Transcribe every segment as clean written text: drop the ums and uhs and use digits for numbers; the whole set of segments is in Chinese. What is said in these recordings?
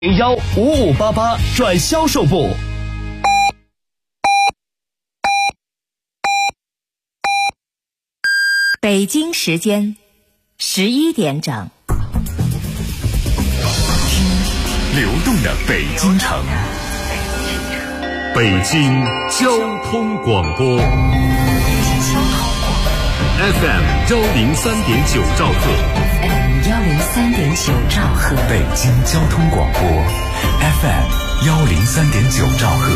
015588转销售部。 北京时间11点整。 流动的北京城，北京交通广播 FM 103.9兆赫 103.9兆赫， 北京交通广播 FM 103.9兆赫。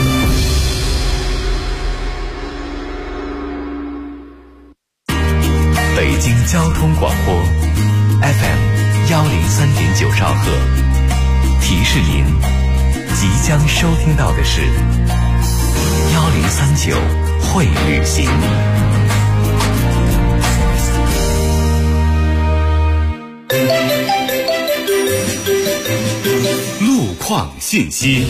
北京交通广播 FM 103.9兆赫，提示您，即将收听到的是1039会旅行。路况信息。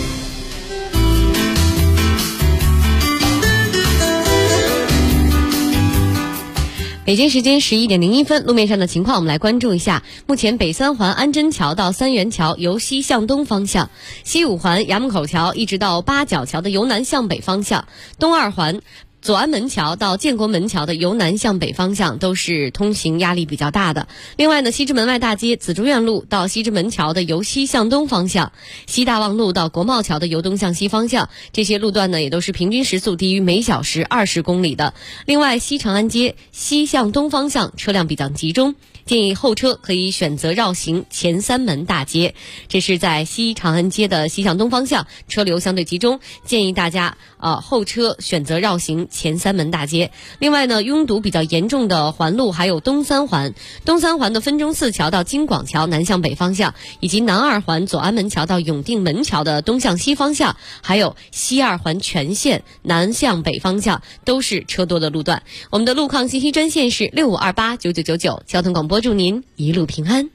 北京时间11点01分，路面上的情况我们来关注一下。目前北三环安贞桥到三元桥由西向东方向，西五环衙门口桥一直到八角桥的由南向北方向，东二环左安门桥到建国门桥的由南向北方向都是通行压力比较大的。另外呢，西直门外大街紫竹院路到西直门桥的由西向东方向，西大望路到国贸桥的由东向西方向，这些路段呢也都是平均时速低于每小时20公里的。另外，西长安街西向东方向车辆比较集中，建议后车可以选择绕行前三门大街。这是在西长安街的西向东方向，车流相对集中，建议大家后车选择绕行前三门大街。另外呢，拥堵比较严重的环路还有东三环的分钟寺桥到京广桥南向北方向，以及南二环左安门桥到永定门桥的东向西方向，还有西二环全线南向北方向都是车多的路段。我们的路况信息专线是65289999，交通广播祝您一路平安。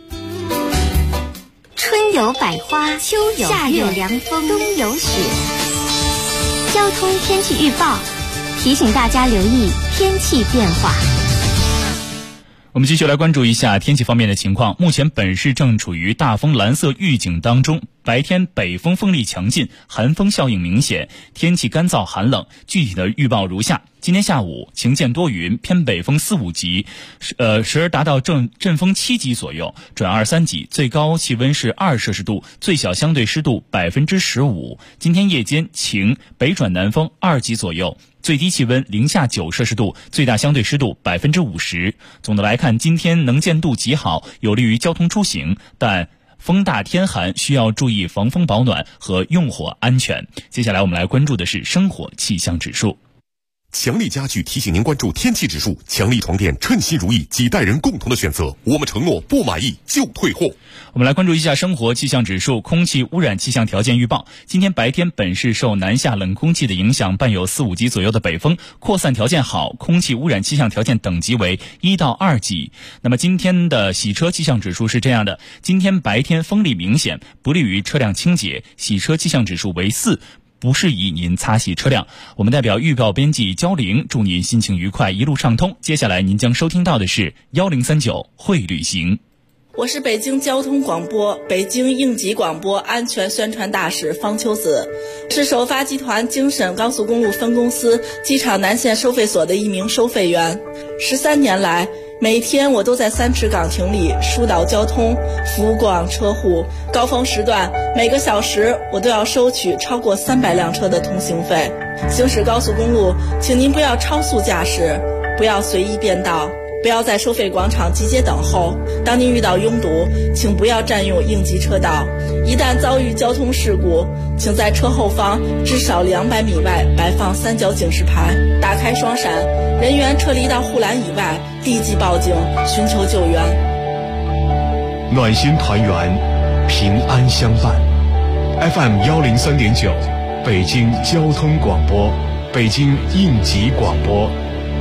春有百花，秋有夏有凉风，冬有雪。交通天气预报提醒大家留意天气变化。 我们继续来关注一下天气方面的情况。目前本市正处于大风蓝色预警当中，白天北风风力强劲，寒风效应明显，天气干燥寒冷。具体的预报如下：今天下午晴间多云，偏北风4、5级，时而达到阵风7级左右，转2、3级，最高气温是2摄氏度，最小相对湿度15%。今天夜间晴，北转南风2级左右，最低气温零下9摄氏度，最大相对湿度50%。总的来看，今天能见度极好，有利于交通出行，但风大天寒，需要注意防风保暖和用火安全。接下来我们来关注的是生活气象指数。 强力家具提醒您关注天气指数，强力床垫称心如意，几代人共同的选择，我们承诺不满意就退货。 我们来关注一下生活气象指数。空气污染气象条件预报，今天白天本市受南下冷空气的影响，伴有4、5级左右的北风，扩散条件好，空气污染气象条件等级为1到2级。那么今天的洗车气象指数是这样的：今天白天风力明显，不利于车辆清洁，洗车气象指数为4，不适宜您擦洗车辆。我们代表预报编辑焦玲，祝您心情愉快，一路畅通。接下来您将收听到的是1039会旅行。 我是北京交通广播北京应急广播安全宣传大使方秋子，是首发集团京沈高速公路分公司机场南线收费所的一名收费员。13年来，每天我都在3池岗亭里疏导交通，服务过往车户。高峰时段，每个小时我都要收取超过300辆车的通行费。行驶高速公路，请您不要超速驾驶，不要随意变道，不要在收费广场集结等候。当您遇到拥堵，请不要占用应急车道。一旦遭遇交通事故，请在车后方至少200米外摆放3角警示牌，打开双闪，人员撤离到护栏以外，立即报警寻求救援。 暖心团圆，平安相伴。FM 103.9，北京交通广播，北京应急广播。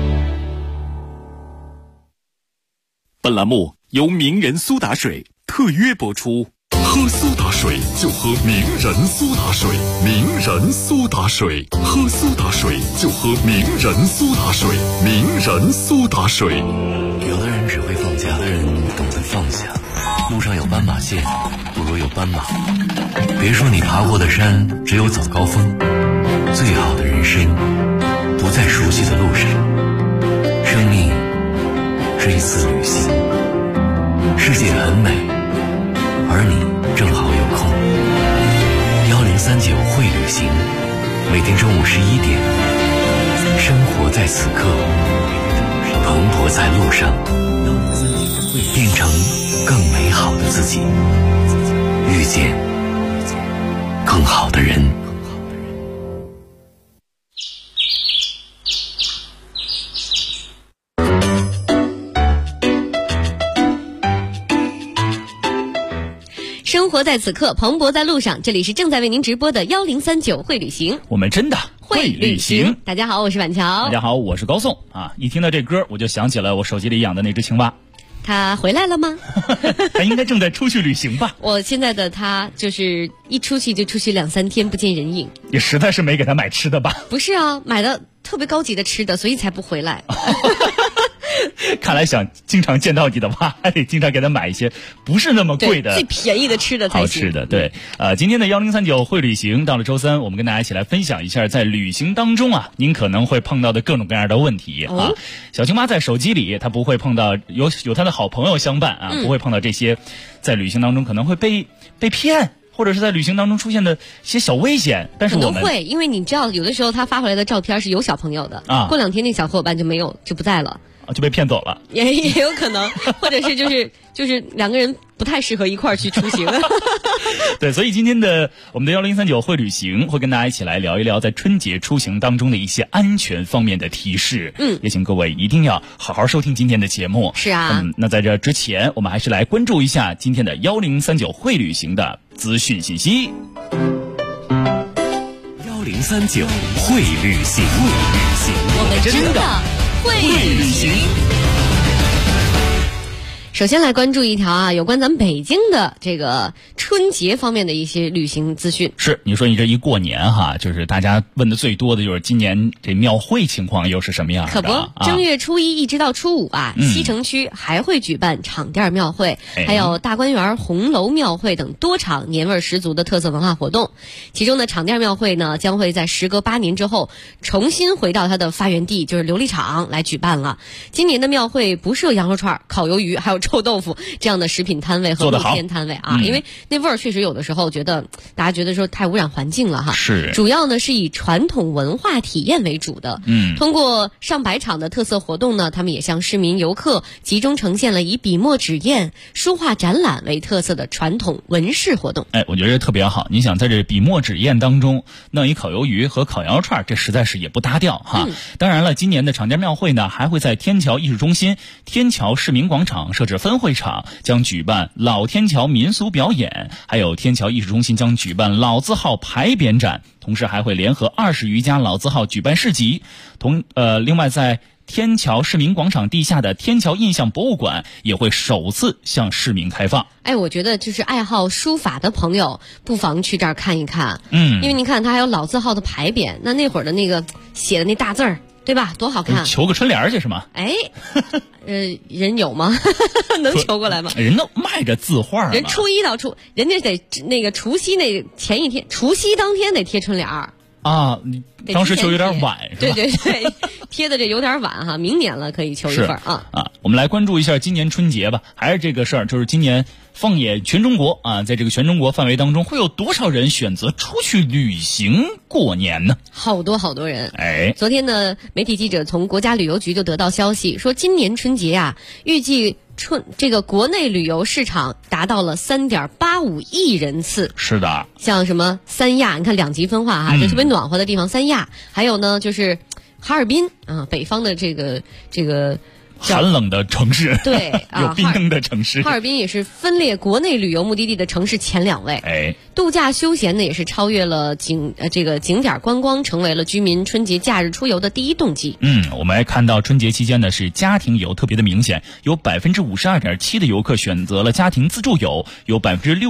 本栏目由名人苏打水特约播出。喝苏打水就喝名人苏打水，名人苏打水，喝苏打水就喝名人苏打水，名人苏打水。 有的人只会放假，有的人懂得放下。 路上有斑马线，不如有斑马。别说你爬过的山只有早高峰，最好的人生不在熟悉的路上。生命是一次旅行，世界很美，而你正好有空。1039会旅行，每天中午11点，生活在此刻，蓬勃在路上，变成更美好的自己，遇见更好的人。 生活在此刻，蓬勃在路上。这里是正在为您直播的1039会旅行， 我们真的会旅行。 大家好，我是板桥。 大家好，我是高颂啊！一听到这歌，我就想起了我手机里养的那只青蛙。 他回来了吗？ 他应该正在出去旅行吧。 我现在的他就是一出去就出去2-3天，不见人影。 也实在是没给他买吃的吧？ 不是啊，买的特别高级的吃的，所以才不回来。 看来想经常见到你的话，还得经常给他买一些不是那么贵的、 最便宜的吃的才行。 好吃的，对。今天的1039会旅行到了周三，我们跟大家一起来分享一下在旅行当中啊，您可能会碰到的各种各样的问题啊。小青蛙在手机里，他不会碰到有他的好朋友相伴啊，不会碰到这些在旅行当中可能会被骗。或者是在旅行当中出现的一些小危险，但是我们可能会，因为你知道，有的时候他发回来的照片是有小朋友的啊，过2天那小伙伴就不在了， 就被骗走了， 也有可能，或者是就是2个人不太适合一块儿去出行。 对，所以今天的我们的1039会旅行会跟大家一起来聊一聊在春节出行当中的一些安全方面的提示。也请各位一定要好好收听今天的节目。 是啊， 那在这之前，我们还是来关注一下今天的1039会旅行的资讯信息。 1039会旅行， 我们真的会旅行。首先来关注一条啊，有关咱们北京的这个春节方面的一些旅行资讯。 是，你说你这一过年哈，就是大家问的最多的就是今年这庙会情况又是什么样的？ 可不，正月初1一直到初5啊，西城区还会举办场店庙会，还有大观园红楼庙会等多场年味十足的特色文化活动。其中呢，场店庙会呢将会在时隔8年之后重新回到它的发源地，就是琉璃厂来举办了。今年的庙会不设羊肉串、烤鱿鱼还有臭豆腐这样的食品摊位和露天摊位啊，因为那味儿确实有的时候大家觉得说太污染环境了哈。 是， 主要呢是以传统文化体验为主的。通过上百场的特色活动呢，他们也向市民游客集中呈现了以笔墨纸砚、书画展览为特色的传统文饰活动。 我觉得特别好。你想在这笔墨纸砚当中弄一烤鱿鱼和烤羊肉串，这实在是也不搭调哈。当然了，今年的场店庙会呢，还会在天桥艺术中心、天桥市民广场设置分会场，将举办老天桥民俗表演，还有天桥艺术中心将举办老字号牌匾展，同时还会联合20余家老字号举办市集。另外在天桥市民广场地下的天桥印象博物馆也会首次向市民开放。 我觉得就是爱好书法的朋友不妨去这儿看一看。因为你看它还有老字号的牌匾，那会儿的那个写的那大字儿，对吧？多好看！ 求个春联去是吗？ 人有吗？能求过来吗？ 人都卖着字画， 人初1到人家得那个除夕那前一天，除夕当天得贴春联啊。当时求有点晚是吧？ 对，贴的这有点晚哈，明年了可以求一份啊。 我们来关注一下今年春节吧，还是这个事儿，就是今年放眼全中国啊，在这个全中国范围当中，会有多少人选择出去旅行过年呢？好多人。昨天呢，媒体记者从国家旅游局就得到消息，说今年春节啊，预计这个国内旅游市场达到了3.85亿人次。是的，像什么三亚，你看2级分化哈，就特别暖和的地方三亚，还有呢就是哈尔滨啊，北方的这个寒冷的城市，对有冰灯的城市。哈尔滨也是分列国内旅游目的地的城市前2位。度假休闲呢也是超越了景点观光，成为了居民春节假日出游的第一动机。我们还看到春节期间呢是家庭游特别的明显，有 52.7% 的游客选择了家庭自助游，有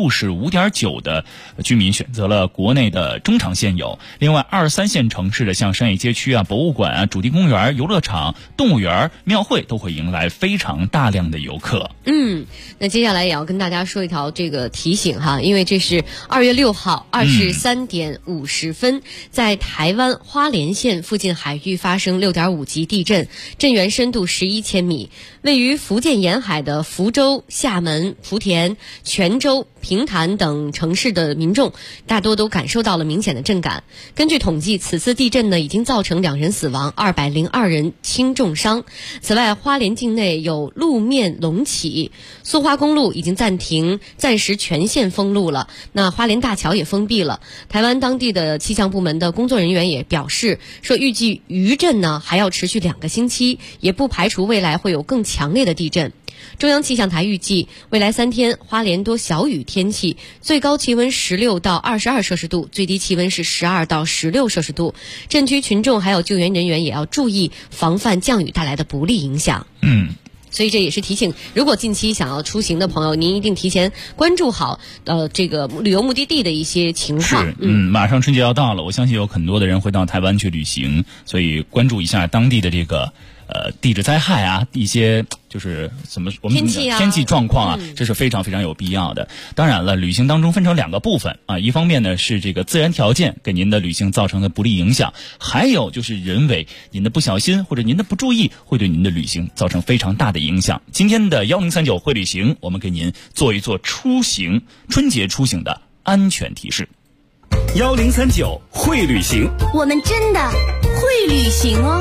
65.9% 的居民选择了国内的中长线游。另外2、3线城市的像商业街区啊、博物馆啊、主题公园、游乐场、动物园、庙会都都会迎来非常大量的游客。 那接下来也要跟大家说一条这个提醒哈，因为这是2月6号23点50分，在台湾花莲县附近海域发生6.5级地震，震源深度11千米。位于福建沿海的福州、厦门、莆田、泉州、平潭等城市的民众大多都感受到了明显的震感。根据统计，此次地震呢已经造成2人死亡，202人轻重伤。此外，花莲境内有路面隆起，苏花公路已经暂时全线封路了。那花莲大桥也封闭了。台湾当地的气象部门的工作人员也表示说，预计余震呢还要持续2个星期，也不排除未来会有更强烈的地震。中央气象台预计，未来3天花莲多小雨天气，最高气温16到22摄氏度，最低气温是12到16摄氏度。震区群众还有救援人员也要注意防范降雨带来的不利影响。所以这也是提醒，如果近期想要出行的朋友，您一定提前关注好这个旅游目的地的一些情况。 马上春节要到了，我相信有很多的人会到台湾去旅行，所以关注一下当地的这个地质灾害啊，一些就是我们天气状况啊，这是非常非常有必要的。当然了，旅行当中分成2个部分啊，一方面呢是这个自然条件给您的旅行造成的不利影响，还有就是人为您的不小心或者您的不注意会对您的旅行造成非常大的影响。今天的1039会旅行，我们给您做一做春节出行的安全提示。 1039会旅行， 我们真的会旅行哦。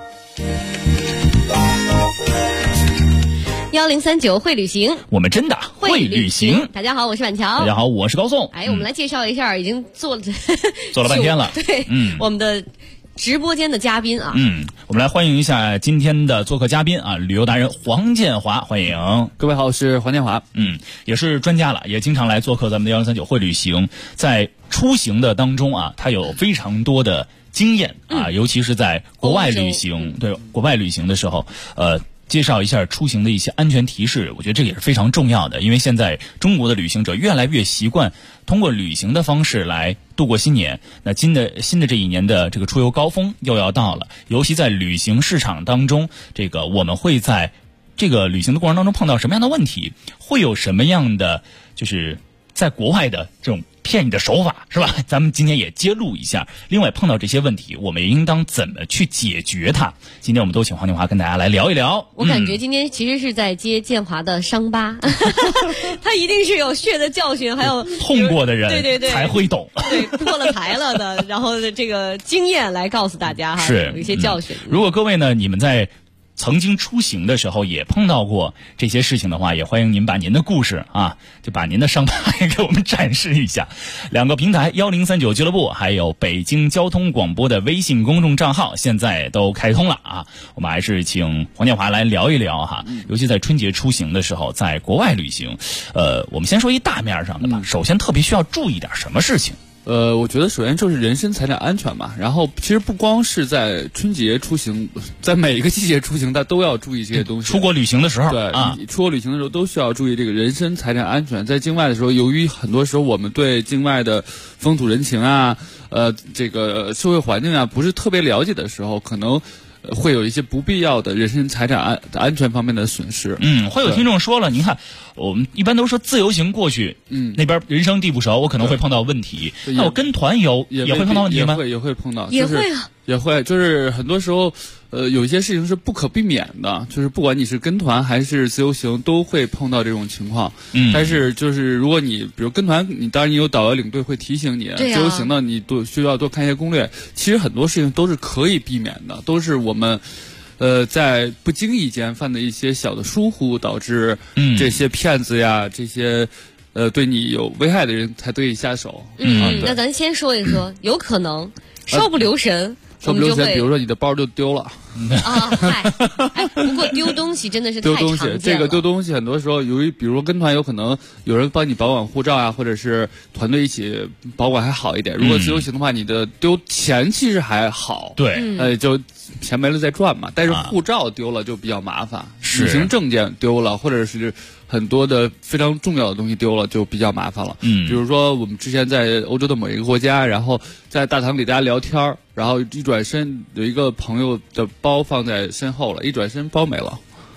1039会旅行， 我们真的会旅行。 大家好，我是婉乔。 大家好，我是高颂。 我们来介绍一下，已经做了半天了。 对，我们的直播间的嘉宾啊。 我们来欢迎一下今天的做客嘉宾啊，旅游达人黄建华，欢迎。 各位好，我是黄建华。 也是专家了，也经常来做客咱们的1039会旅行。在出行的当中啊，他有非常多的经验啊，尤其是在国外旅行，对国外旅行的时候，介绍一下出行的一些安全提示，我觉得这也是非常重要的。因为现在中国的旅行者越来越习惯通过旅行的方式来度过新年。那新的这一年的这个出游高峰又要到了，尤其在旅行市场当中，这个我们会在这个旅行的过程当中碰到什么样的问题，会有什么样的就是在国外的这种骗你的手法，是吧？咱们今天也揭露一下。另外，碰到这些问题，我们也应当怎么去解决它？今天我们都请黄建华跟大家来聊一聊。 我感觉今天其实是在揭建华的伤疤，他一定是有血的教训，还有痛过的人， 对才会懂。 对，破了台了的，然后这个经验来告诉大家哈， 是有一些教训。 如果各位呢，你们在曾经出行的时候也碰到过这些事情的话，也欢迎您把您的故事啊，就把您的伤疤也给我们展示一下。2个平台1039俱乐部还有北京交通广播的微信公众账号现在都开通了啊。我们还是请黄建华来聊一聊哈，尤其在春节出行的时候，在国外旅行，我们先说一大面上的吧。首先特别需要注意点什么事情？ 我觉得首先就是人身财产安全嘛，然后其实不光是在春节出行，在每一个季节出行，大家都要注意这些东西。 出国旅行的时候， 对出国旅行的时候都需要注意这个人身财产安全。在境外的时候，由于很多时候我们对境外的风土人情啊，这个社会环境啊不是特别了解的时候，可能会有一些不必要的人身财产安全方面的损失。 会有听众说了，您看我们一般都说自由行过去，那边人生地不熟，我可能会碰到问题。那我跟团游也会碰到问题吗？ 也会碰到， 也会啊， 也会，就是很多时候，有一些事情是不可避免的，就是不管你是跟团还是自由行，都会碰到这种情况。但是就是如果你比如跟团，你当然你有导游领队会提醒你，自由行呢，你需要多看一些攻略。其实很多事情都是可以避免的，都是我们在不经意间犯的一些小的疏忽，导致这些骗子呀，这些对你有危害的人才得以下手。 那咱先说一说，有可能稍不留神。 稍不留神，比如说你的包就丢了不过丢东西真的是太常见了。 丢东西，这个丢东西很多时候由于比如跟团有可能有人帮你保管护照啊，或者是团队一起保管还好一点。如果自由行的话，你的丢钱其实还好， 对， 就钱没了再赚嘛。但是护照丢了就比较麻烦，旅行证件丢了，或者是很多的非常重要的东西丢了就比较麻烦了。比如说我们之前在欧洲的某一个国家，然后在大堂里大家聊天，然后一转身有一个朋友的包放在身后了，一转身包没了。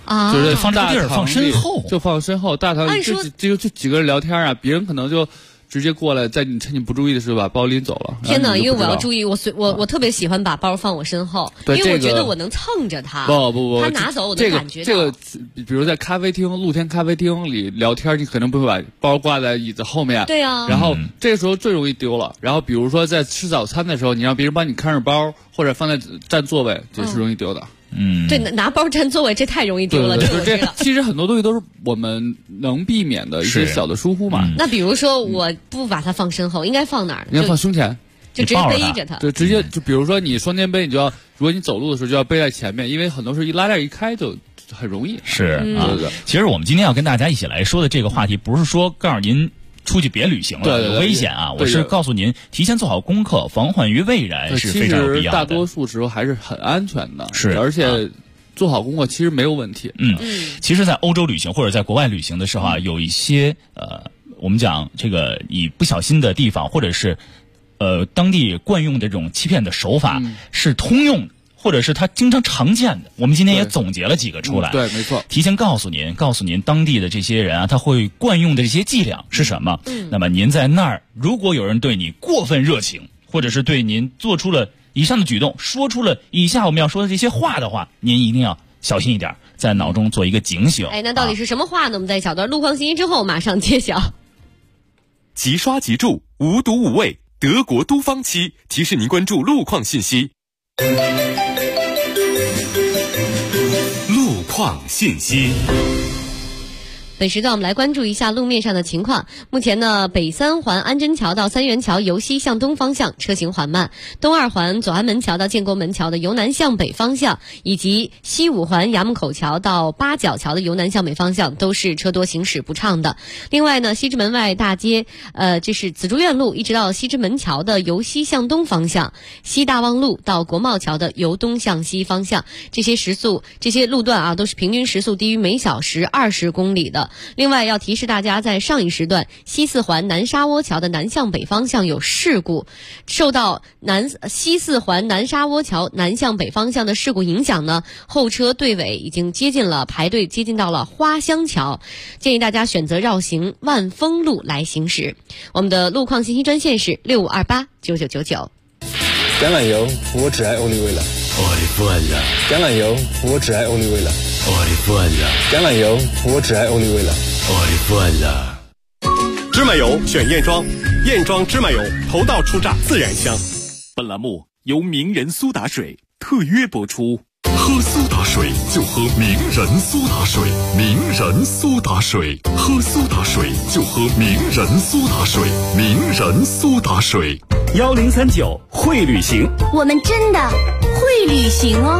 啊， 就是放这个地儿放身后， 就放身后。大堂就几个人聊天啊，别人可能就直接过来，在趁你不注意的时候把包拎走了。 天哪！因为我要注意，我特别喜欢把包放我身后，因为我觉得我能蹭着他。 不， 他拿走我能感觉到。 这个，比如在咖啡厅、露天咖啡厅里聊天，你可能不会把包挂在椅子后面。 对啊。 然后这个时候最容易丢了。然后比如说在吃早餐的时候，你让别人帮你看着包，或者放在占座位，这是容易丢的。 对，拿包占座位这太容易丢了。 这其实很多东西都是我们能避免的一些小的疏忽嘛。 那比如说我不把它放身后，应该放哪儿呢？ 应该放胸前， 就直接背着它。 对，直接就比如说你双肩背，你就要，如果你走路的时候就要背在前面，因为很多时候一拉链一开就很容易。 是啊， 对。 其实我们今天要跟大家一起来说的这个话题，不是说告诉您出去别旅行了，有危险啊！我是告诉您，提前做好功课，防患于未然是非常有必要的。 大多数时候还是很安全的， 是， 而且做好功课其实没有问题。 其实，在欧洲旅行或者在国外旅行的时候啊，有一些我们讲这个你不小心的地方，或者是当地惯用的这种欺骗的手法是通用的。或者是他经常常见的，我们今天也总结了几个出来。 对，没错。 提前告诉您当地的这些人啊，他会惯用的这些伎俩是什么？那么您在那儿，如果有人对你过分热情，或者是对您做出了以上的举动，说出了以下我们要说的这些话的话，您一定要小心一点，在脑中做一个警醒。 那到底是什么话呢？我们在小段路况信息之后马上揭晓。 即刷即住，无毒无味，德国都芳漆提示您关注路况信息。路况信息。 本时段我们来关注一下路面上的情况。目前呢，北三环安贞桥到三元桥由西向东方向车行缓慢，东二环左安门桥到建国门桥的由南向北方向，以及西五环衙门口桥到八角桥的由南向北方向都是车多行驶不畅的。另外呢，西直门外大街这是紫竹院路一直到西直门桥的由西向东方向，西大望路到国贸桥的由东向西方向，这些路段啊都是平均时速低于每小时20公里的。另外要提示大家，在上一时段西四环南沙窝桥的南向北方向有事故，受到西四环南沙窝桥南向北方向的事故影响呢，后车队尾已经排队接近到了花乡桥，建议大家选择绕行万丰路来行驶。我们的路况信息专线是65289999。 橄榄油，我只爱欧丽味了。橄榄油，我只爱欧丽味了。橄榄油，我只爱欧丽味了。 芝麻油选燕庄，燕庄芝麻油头道初榨自然香。 本栏目由名人苏打水特约播出。 喝苏打水就喝名人苏打水，名人苏打水，喝苏打水就喝名人苏打水，名人苏打水。 1039会旅行， 我们真的会旅行哦。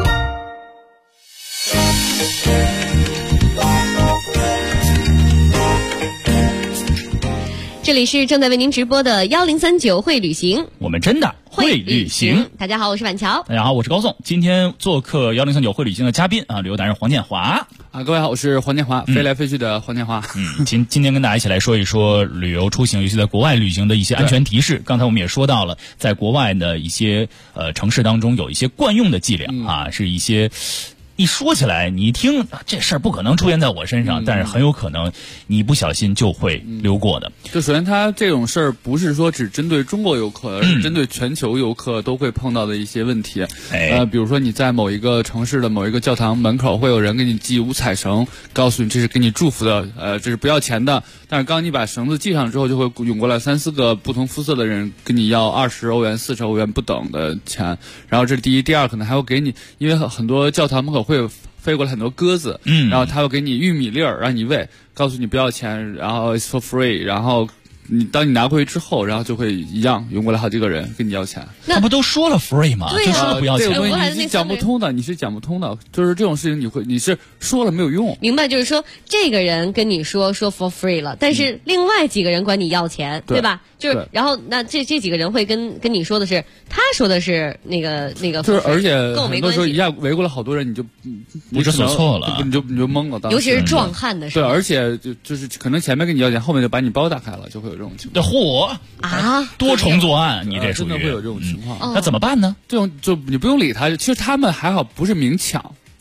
这里是正在为您直播的1039会旅行， 我们真的会旅行。 大家好，我是板桥。 大家好，我是高颂。今天做客1039会旅行的嘉宾啊，旅游达人黄建华啊，各位好，我是黄建华，飞来飞去的黄建华。 今天跟大家一起来说一说旅游出行，尤其在国外旅行的一些安全提示。刚才我们也说到了，在国外的一些城市当中有一些惯用的伎俩啊，是一些。一说起来，你一听这事儿不可能出现在我身上，但是很有可能你不小心就会溜过的。 就首先，它这种事儿不是说只针对中国游客，而是针对全球游客都会碰到的一些问题。比如说你在某一个城市的某一个教堂门口，会有人给你系五彩绳，告诉你这是给你祝福的，这是不要钱的。但是刚你把绳子系上之后，就会涌过来3-4个不同肤色的人跟你要20欧元、40欧元不等的钱。然后这是第一，第二可能还会给你，因为很多教堂门口会飞过来很多鸽子，然后他会给你玉米粒儿让你喂，告诉你不要钱，然后 it's for free， 然后当你拿回去之后，然后就会一样涌过来好几个人跟你要钱。 那不都说了 free 吗？就说了不要钱。 这个东西你是讲不通的，你是讲不通的。就是这种事情你是说了没有用。 明白，就是说这个人跟你说 for free 了，但是另外几个人管你要钱，对吧？就是然后那这几个人会跟你说的是，他说的是那个， 就是而且跟我没关系。 很多时候一下围过来好多人，你就不知所措了， 你就懵了。 尤其是壮汉的时候。 对，而且就是可能前面跟你要钱，后面就把你包打开了，就会有这种情况。 嚯啊！ 多重作案，你这真的会有这种情况。 那怎么办呢？ 这种就你不用理他，其实他们还好，不是明抢。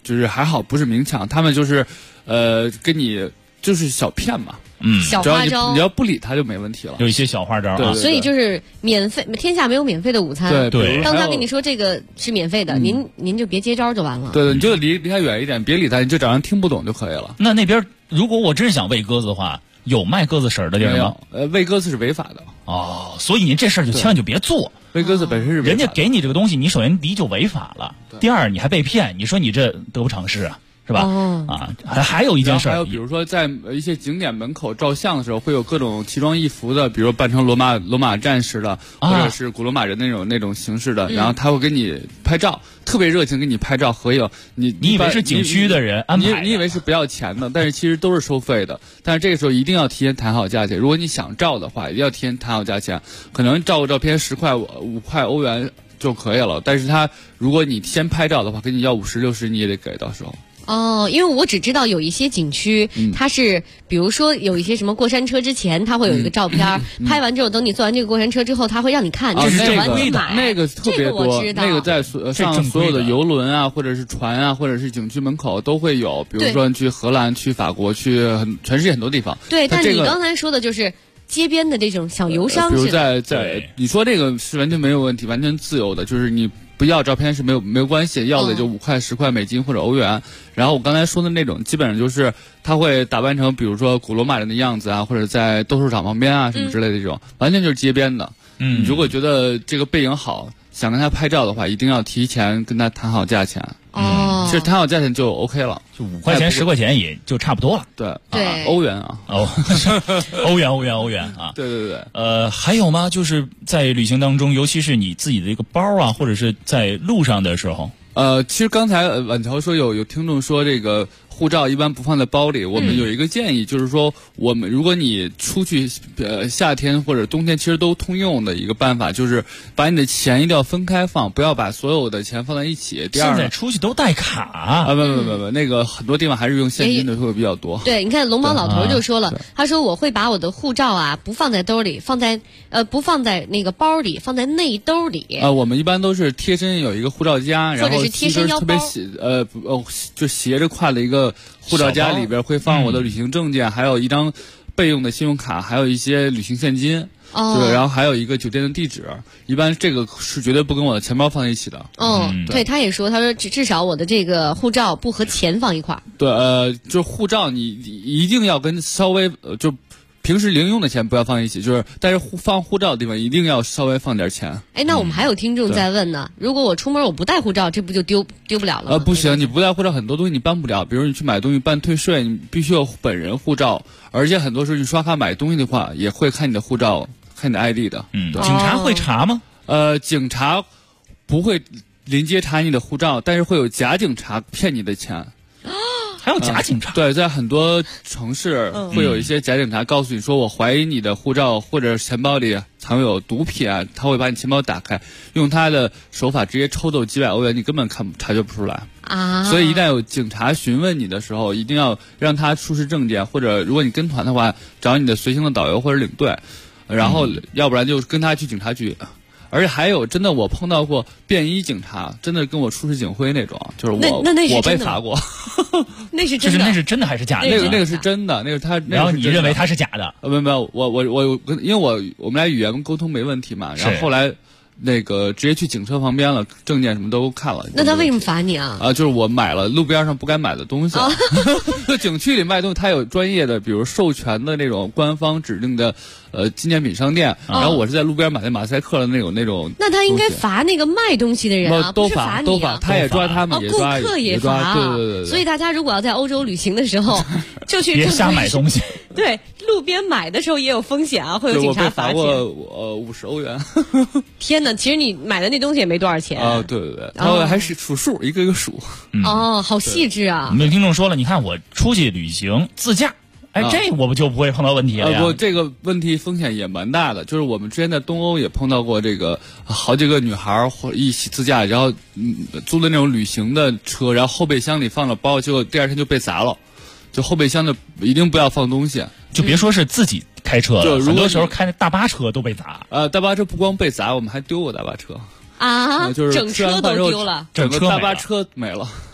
就是还好不是明抢，他们就是跟你就是小骗嘛。 小花招， 你要不理他就没问题了。 有一些小花招啊， 对， 所以就是免费，天下没有免费的午餐。 对， 当他跟你说这个是免费的，您就别接招就完了。 对，你就离他远一点，别理他，你就找人听不懂就可以了。 那边如果我真是想喂鸽子的话，有卖鸽子食的地儿吗？ 喂鸽子是违法的哦，所以您这事儿就千万就别做。 喂鸽子本身是违法的， 人家给你这个东西，你首先第一就违法了，第二你还被骗，你说你这得不偿失啊。是吧？还有一件事， 还有比如说在一些景点门口照相的时候，会有各种奇装异服的，比如扮成罗马战士的，或者是古罗马人那种形式的，然后他会给你拍照，特别热情，给你拍照合影。你以为是景区的人安排的， 你以为是不要钱的，但是其实都是收费的。但是这个时候一定要提前谈好价钱，如果你想照的话，一定要提前谈好价钱。可能照个照片10块5块欧元就可以了，但是如果你先拍照的话，跟你要50、60你也得给，到时候。 因为我只知道有一些景区，它是比如说有一些什么过山车之前，它会有一个照片，拍完之后，等你坐完这个过山车之后，它会让你看，这是完全买。 那个特别多，那个在上所有的游轮啊，或者是船啊，或者是景区门口都会有。比如说去荷兰、去法国、去全世界很多地方。 对，但你刚才说的就是街边的这种小游商， 比如在你说这个是完全没有问题，完全自由的，就是你。不要照片是没有关系，要的就5块10块美金或者欧元。然后我刚才说的那种，基本上就是他会打扮成比如说古罗马人的样子啊，或者在斗兽场旁边啊什么之类的这种，完全就是街边的。你如果觉得这个背影好，想跟他拍照的话，一定要提前跟他谈好价钱。其实谈好价钱就 OK 了， 就5块钱10块钱也就差不多了。 对，欧元啊， 欧元啊。 对。 还有吗？就是在旅行当中，尤其是你自己的一个包啊，或者是在路上的时候。 其实刚才婉乔说有听众说这个护照一般不放在包里，我们有一个建议，就是说如果你出去夏天或者冬天其实都通用的一个办法，就是把你的钱一定要分开放，不要把所有的钱放在一起。第二， 现在出去都带卡不，那个很多地方还是用现金的会比较多。 对，你看龙猫老头就说了，他说我会把我的护照啊不放在兜里，不放在那个包里，放在内兜里。 我们一般都是贴身有一个护照夹，然后是贴身腰包， 就斜着挎了一个护照夹，里边会放我的旅行证件，还有一张备用的信用卡，还有一些旅行现金。对，然后还有一个酒店的地址，一般这个是绝对不跟我的钱包放在一起的。 对，他也说，他说至少我的这个护照不和钱放一块儿。 对，就护照你一定要跟稍微就。平时零用的钱不要放一起，但是放护照的地方一定要稍微放点钱。 那我们还有听众在问呢，如果我出门我不带护照，这不就丢不了了吗？ 不行，你不带护照很多东西你办不了，比如你去买东西办退税，你必须有本人护照，而且很多时候你刷卡买东西的话也会看你的护照，看你的 ID 的。 警察会查吗？ 警察不会临街查你的护照，但是会有假警察骗你的钱。 还有假警察？ 对，在很多城市会有一些假警察告诉你说，我怀疑你的护照或者钱包里藏有毒品啊，他会把你钱包打开，用他的手法直接抽走几百欧元，你根本察觉不出来啊。 所以一旦有警察询问你的时候，一定要让他出示证件，或者如果你跟团的话，找你的随行的导游或者领队，然后要不然就跟他去警察局。而且还有，真的我碰到过便衣警察，真的跟我出示警徽那种，就是我被罚过。 那是真的， 那是真的还是假的？ 那个是真的，那个他。 然后你认为他是假的？ 没有，我因为我们俩语言沟通没问题嘛，然后后来。那个直接去警车旁边了，证件什么都看了。 那他为什么罚你啊？ 就是我买了路边上不该买的东西。就景区里卖东西，他有专业的，比如授权的那种官方指定的纪念品商店。然后我是在路边买的马赛克的那种。 那他应该罚那个卖东西的人啊， 都罚你啊。他也抓他们， 顾客也罚。 对。 所以大家如果要在欧洲旅行的时候，就去别瞎买东西。 对，路边买的时候也有风险啊，会有警察罚钱。 我被罚过50欧元。 天哪！其实你买的那东西也没多少钱啊。对，他还是数数，一个一个数。 好细致啊！ 我们听众说了，你看我出去旅行自驾，这我们就不会碰到问题了呀。 这个问题风险也蛮大的，就是我们之前在东欧也碰到过这个好几个女孩一起自驾，然后租的那种旅行的车，然后后备箱里放了包，结果第二天就被砸了。就后备箱的一定不要放东西， 就别说是自己开车了，很多时候开那大巴车都被砸。 大巴车不光被砸，我们还丢过大巴车啊， 就是整车都丢了， 整个大巴车没了。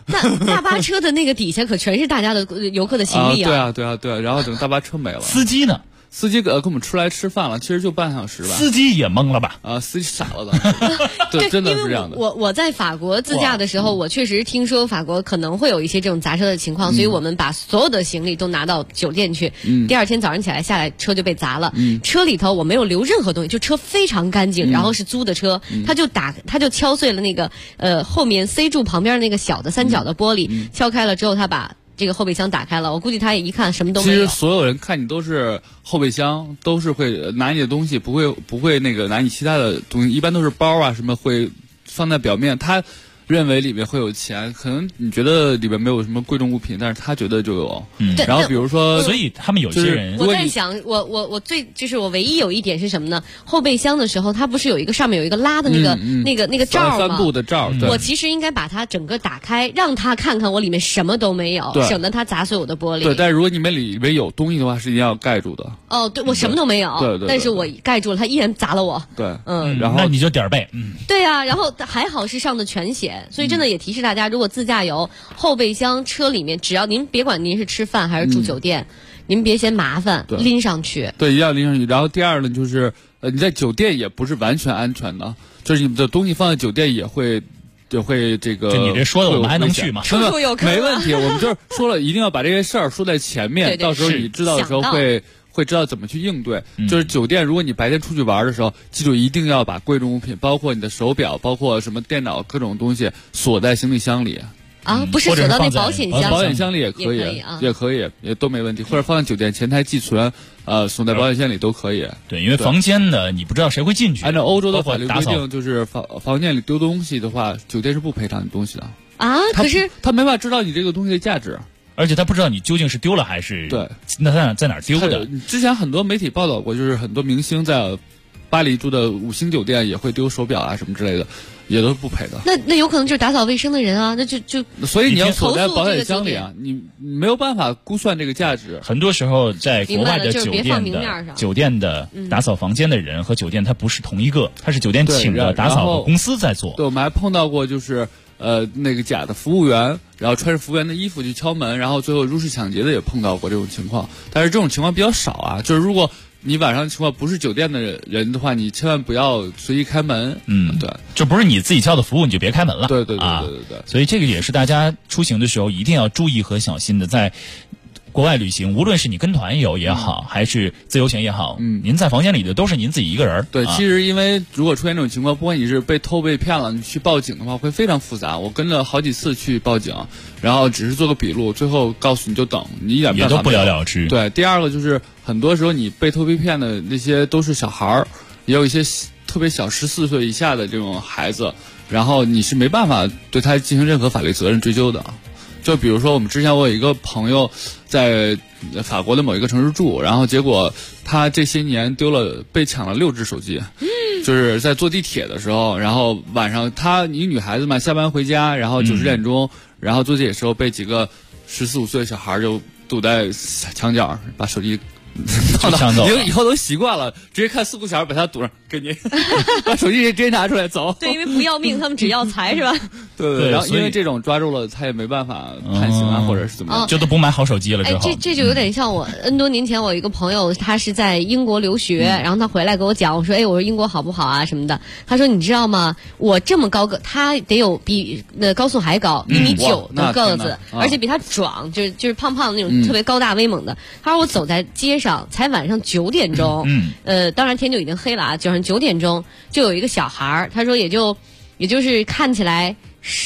那大巴车的那个底下可全是大家的游客的行李啊！ 对啊，然后整个大巴车没了。 司机呢？ 司机跟我们出来吃饭了，其实就半小时吧。 司机也懵了吧？ 司机傻了的。对，真的是这样的。 我在法国自驾的时候，我确实听说法国可能会有一些这种砸车的情况，所以我们把所有的行李都拿到酒店去。第二天早上起来下来，车就被砸了。车里头我没有留任何东西，就车非常干净，然后是租的车，他就敲碎了那个后面塞住旁边那个小的三角的玻璃，敲开了之后，他把这个后备箱打开了，我估计他也一看什么都没有。 其实所有人看你都是后备箱，都是会拿你的东西，不会那个拿你其他的东西，一般都是包啊什么会放在表面。他认为里面会有钱，可能你觉得里面没有什么贵重物品，但是他觉得就有。然后比如说， 所以他们有些人， 我在想，我最就是我唯一有一点是什么呢？后备箱的时候，它不是有一个上面有一个拉的那个罩吗？ 帆布的罩。 我其实应该把它整个打开，让他看看我里面什么都没有，省得他砸碎我的玻璃。 对，但是如果你们里面有东西的话，是一定要盖住的。 哦，对，我什么都没有。 对， 但是我盖住了，他依然砸了我。 对， 然后那你就点儿背。 对啊，然后还好是上的全险，所以真的也提示大家，如果自驾游后备箱车里面，只要您别管您是吃饭还是住酒店，您别嫌麻烦，拎上去。 对，一定要拎上去。然后第二呢，就是你在酒店也不是完全安全的，就是你的东西放在酒店也会这个。 就你这说的，我们还能去吗？ 处处有坑。 没问题，我们就是说了，一定要把这些事儿说在前面，到时候你知道的时候会知道怎么去应对。就是酒店，如果你白天出去玩的时候，记住一定要把贵重物品，包括你的手表，包括什么电脑各种东西锁在行李箱里。 啊，不是锁到那保险箱？ 保险箱里也可以，也都没问题，或者放在酒店前台寄存，锁在保险箱里都可以。 对，因为房间呢，你不知道谁会进去。 按照欧洲的法律规定，就是房间里丢东西的话，酒店是不赔偿你东西的。 啊，可是他没法知道你这个东西的价值。 而且他不知道你究竟是丢了还是对， 那他在哪儿丢的？ 之前很多媒体报道过，就是很多明星在巴黎住的5星酒店也会丢手表啊什么之类的，也都是不赔的。 那有可能就是打扫卫生的人啊，那就所以你要锁在保险箱里啊，你没有办法估算这个价值。 很多时候在国外的酒店的打扫房间的人和酒店它不是同一个，它是酒店请的打扫的公司在做。 对，我们还碰到过就是那个假的服务员，然后穿着服务员的衣服去敲门，然后最后入室抢劫的也碰到过这种情况，但是这种情况比较少啊。就是如果你晚上情况不是酒店的人的话，你千万不要随意开门。对， 这不是你自己叫的服务，你就别开门了。 对。 所以这个也是大家出行的时候一定要注意和小心的，在国外旅行，无论是你跟团游也好，还是自由行也好，您在房间里的都是您自己一个人。 对，其实因为如果出现这种情况，不管你是被偷被骗了，你去报警的话会非常复杂。我跟了好几次去报警，然后只是做个笔录，最后告诉你就等，你一点办法也都不了了之。 对，第二个就是很多时候你被偷被骗的那些都是小孩儿，也有一些特别小14岁以下的这种孩子，然后你是没办法对他进行任何法律责任追究的。就比如说我们之前我有一个朋友在法国的某一个城市住，然后结果他这些年被抢了6只手机，就是在坐地铁的时候，然后晚上一个女孩子嘛，下班回家，然后90点钟，然后坐地铁的时候被几个14、15岁的小孩就堵在墙角，把手机抢走了。 以后都习惯了，直接看4、5小孩把他堵上，给你把手机直接拿出来走。 对，因为不要命，他们只要财是吧？ 对，然后因为这种抓住了，他也没办法判刑啊，或者是怎么样， 就都不买好手机了之后。 这就有点像我 N 多年前我有一个朋友，他是在英国留学，然后他回来给我讲，我说我说英国好不好啊什么的，他说你知道吗？我这么高个，他得有比高速还高，1.9米的个子，而且比他壮，就是胖胖的那种特别高大威猛的。他说我走在街上，才晚上9点钟，当然天就已经黑了啊，早上9点钟就有一个小孩儿，他说也就是看起来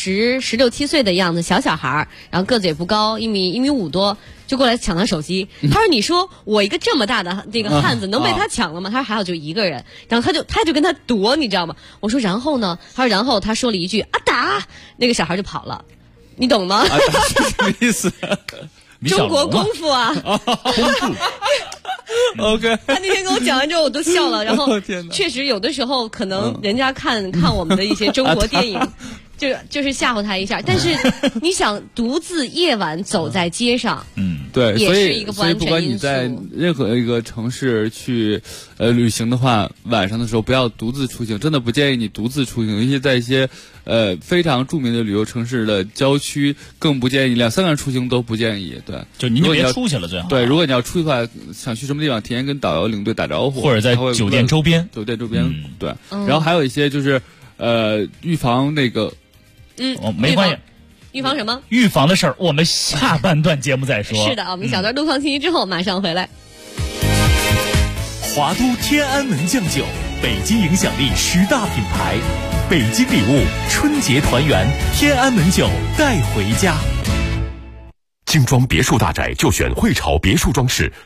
16、17岁的样子，小孩儿，然后个子也不高，1.5米多，就过来抢他手机。他说：“你说我一个这么大的这个汉子能被他抢了吗？”他说：“还好就一个人。”然后他就跟他夺，你知道吗？我说：“然后呢？”他说：“然后他说了一句啊打，那个小孩就跑了，你懂吗？” 是什么意思？ 中国功夫啊！ 功夫。 OK， 他那天跟我讲完之后，我都笑了。然后确实有的时候可能人家看我们的一些中国电影，就是吓唬他一下。但是你想独自夜晚走在街上， 对， 也是一个不安全因素。 所以不管你在任何一个城市去旅行的话，晚上的时候不要独自出行，真的不建议你独自出行，尤其在一些非常著名的旅游城市的郊区，更不建议2-3个人出行都不建议。对， 就您就别出去了最好。 对，如果你要出去的话，想去什么地方，提前跟导游领队打招呼， 或者在酒店周边。 对。然后还有一些就是预防那个， 没关系。 预防什么？ 预防的事儿，我们下半段节目再说。 是的，我们小段路况信息之后马上回来。 华都天安门酱酒，北京影响力10大品牌，北京礼物，春节团圆，天安门酒带回家。 精装别墅大宅就选汇潮别墅装饰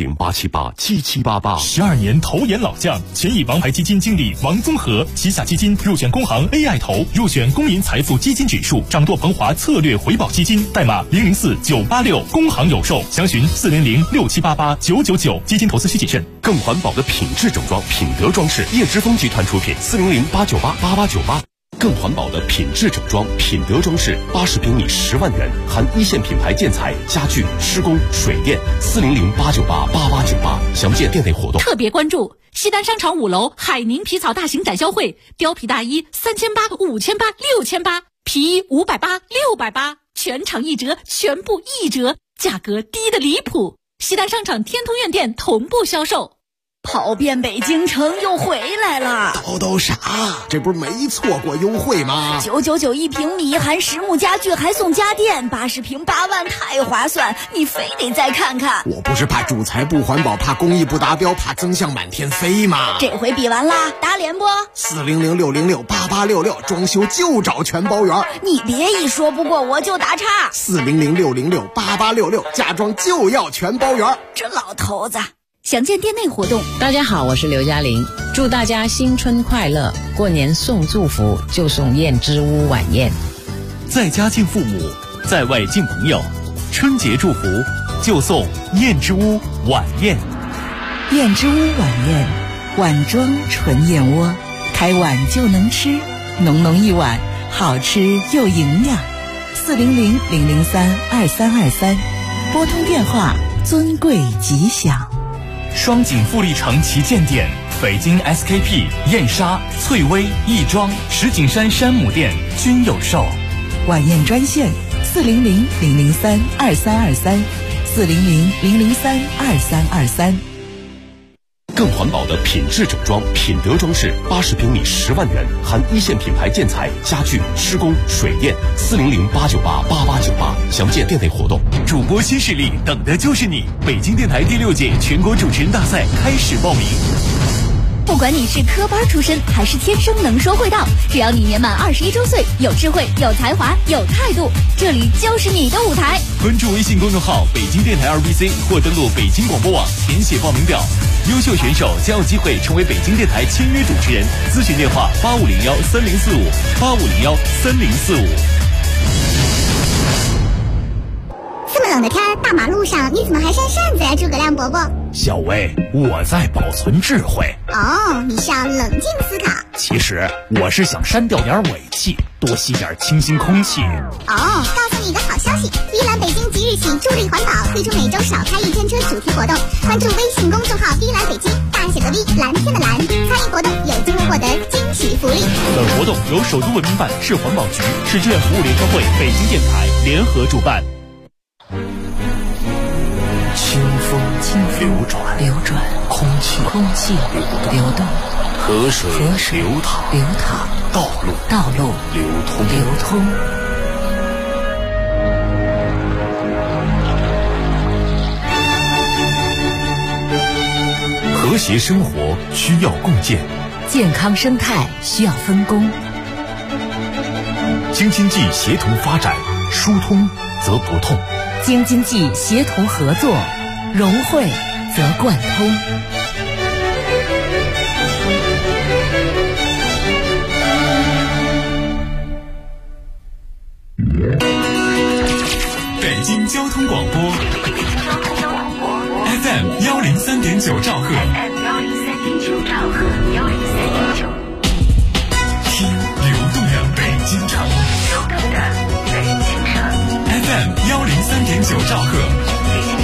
，400-878-7788。12 年投研老将，前以王牌基金经理王宗和旗下基金入选工行 AI 投，入选公银财富基金指数，掌舵鹏华策略回报基金，代码004986，工行有售，详询400-6788-999。基金投资需谨慎。 更环保的品质整装，品德装饰，叶之峰集团出品，400-898-8898。更环保的品质整装，品德装饰，80平米10万元，含一线品牌建材、家具、施工、水电，400-898-8898，详见店内活动。 特别关注西单商场5楼海宁皮草大型展销会，貂皮大衣3800、5800、6800，皮衣580、680，全场1折，全部1折，价格低得离谱。西单商场天通苑店同步销售。 跑遍北京城又回来了， 叨啥？这不是没错过优惠吗 ？999一平米，含实木家具还送家电，80平8万，太划算！你非得再看看。 我不是怕主材不环保，怕工艺不达标，怕增项满天飞吗？ 这回比完啦，打脸不 ？400-606-8866，装修就找全包圆。 你别一说不过我就打岔。 400-606-8866，家装就要全包圆。 这老头子。详见店内活动。 大家好，我是刘嘉玲，祝大家新春快乐！过年送祝福就送燕之屋晚宴， 在家敬父母，在外敬朋友，春节祝福就送燕之屋晚宴。 燕之屋晚宴，碗装纯燕窝，开碗就能吃，浓浓一碗，好吃又营养。400-003-2323，拨通电话，尊贵吉祥。 双井富力城旗舰店，北京 SKP、燕莎、翠微、亦庄、石景山山姆店均有售。 晚宴专线400-003-2323，400-003-2323。 更环保的品质整装，品德装饰，80平米10万元，含一线品牌建材、家具、施工、水电，400-898-8898，详见店内活动。 主播新势力，等的就是你！北京电台第6届全国主持人大赛开始报名。 不管你是科班出身还是天生能说会道，只要你年满21周岁，有智慧、有才华、有态度，这里就是你的舞台。 关注微信公众号北京电台2BC 或登录北京广播网，填写报名表。优秀选手将有机会成为北京电台签约主持人。咨询电话8501-3045，8501-3045。 这么冷的天，大马路上你怎么还扇扇子呀，诸葛亮伯伯？ 小薇，我在保存智慧。 哦，你是要冷静思考。 其实我是想删掉点尾气，多吸点清新空气。 哦，告诉你一个好消息，依兰北京即日起助力环保，推出每周少开1天车主题活动。关注微信公众号依兰北京，大写的 V， 蓝天的蓝，参与活动有机会获得惊喜福利。 本活动由首都文明办、市环保局、市志愿服务联合会、北京电台联合主办。 清风流转，空气流动，河水流淌，道路流通。 和谐生活需要共建， 健康生态需要分工。 京津冀协同发展，疏通则不痛。 京津冀协同合作，融汇则贯通。 北京交通广播 FM 103.9兆赫，听流动的北京城，FM 103.9兆赫。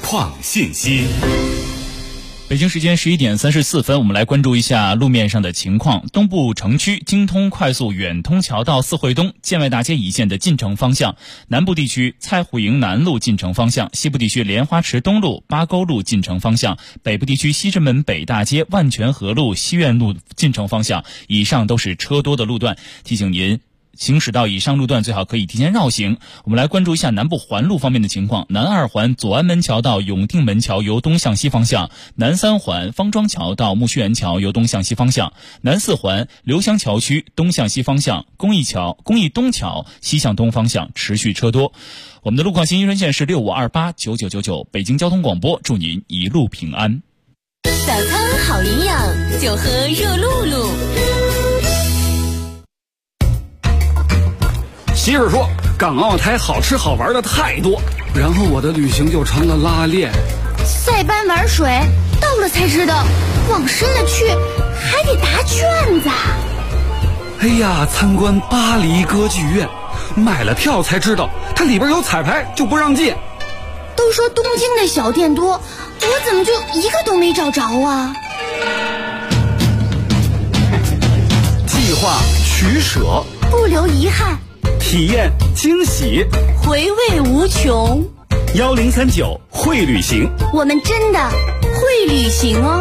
况信息。 北京时间11点34分，我们来关注一下路面上的情况。东部城区京通快速远通桥到四惠东建外大街一线的进城方向，南部地区蔡户营南路进城方向，西部地区莲花池东路八沟路进城方向，北部地区西直门北大街万泉河路西苑路进城方向，以上都是车多的路段，提醒您行驶到以上路段最好可以提前绕行。我们来关注一下南部环路方面的情况。南二环左安门桥到永定门桥由东向西方向，南三环方庄桥到木樨园桥由东向西方向，南四环刘湘桥区东向西方向，公益东桥西向东方向持续车多。我们的路况信息热线是65289999，北京交通广播，祝您一路平安。 早餐好营养，就喝热露露。 媳妇说港澳台好吃好玩的太多，然后我的旅行就成了拉练。 塞班玩水，到了才知道往深了去还得答卷子。 哎呀，参观巴黎歌剧院，买了票才知道它里边有彩排就不让进。 都说东京的小店多，我怎么就一个都没找着啊？ 计划取舍， 不留遗憾， 体验惊喜， 回味无穷。 1039会旅行， 我们真的会旅行哦。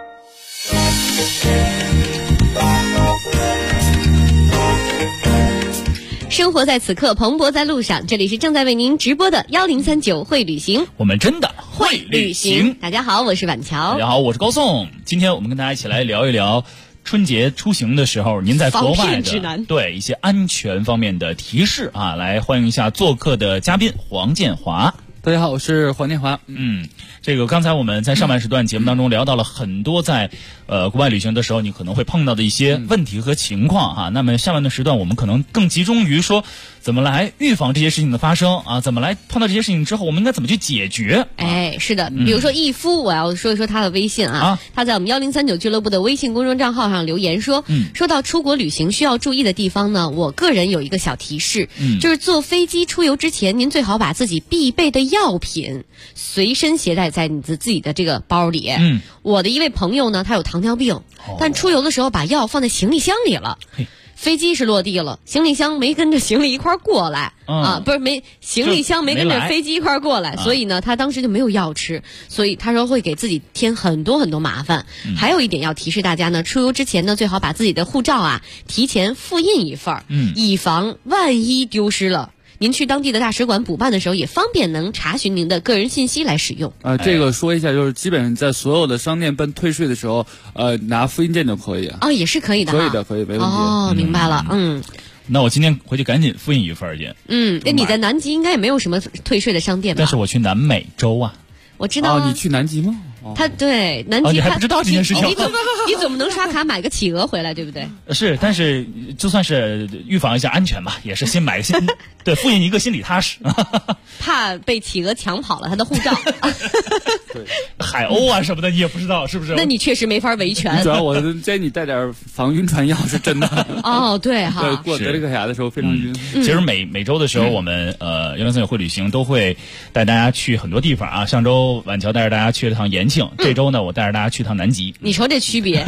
生活在此刻，蓬勃在路上。这里是正在为您直播的1039会旅行， 我们真的会旅行。 大家好，我是婉乔。 大家好，我是高颂。今天我们跟大家一起来聊一聊春节出行的时候，您在国外的对一些安全方面的提示啊，来欢迎一下做客的嘉宾黄建华。 大家好，我是黄建华。 这个刚才我们在上半时段节目当中聊到了很多在国外旅行的时候你可能会碰到的一些问题和情况哈。那么下半段时段我们可能更集中于说怎么来预防这些事情的发生啊，怎么来碰到这些事情之后我们应该怎么去解决。 是的，比如说义夫，我要说一说他的微信啊，他在我们1039俱乐部的微信公众账号上留言说，说到出国旅行需要注意的地方呢，我个人有一个小提示，就是坐飞机出游之前，您最好把自己必备的药品随身携带在你自己的这个包里。我的一位朋友呢，他有糖尿病，但出游的时候把药放在行李箱里了。飞机是落地了，行李箱没跟着行李一块过来行李箱没跟着飞机一块过来，所以呢他当时就没有药吃，所以他说会给自己添很多很多麻烦。还有一点要提示大家呢，出游之前呢最好把自己的护照提前复印一份，以防万一丢失了，您去当地的大使馆补办的时候也方便能查询您的个人信息来使用。 这个说一下，就是基本上在所有的商店办退税的时候，拿复印件就可以也是可以的。 可以，没问题。 明白了。 那我今天回去赶紧复印一份去。 你在南极应该也没有什么退税的商店吧？ 但是我去南美洲啊。 我知道你去南极吗？ 他对南极你还不知道这件事情？ 你怎么能刷卡买个企鹅回来，对不对？ 是，但是就算是预防一下安全吧，也是先买个对，复印一个心里踏实。 怕被企鹅抢跑了他的护照。 对， 海鸥啊什么的你也不知道是不是？ 那你确实没法维权。 主要我建议你带点防晕船药，是真的。 对哈。 对，过德里克峡的时候非常晕。 其实每周的时候，我们1039会旅行都会带大家去很多地方啊。上周婉乔带着大家去了趟延庆，这周呢我带着大家去趟南极。 你瞅这区别。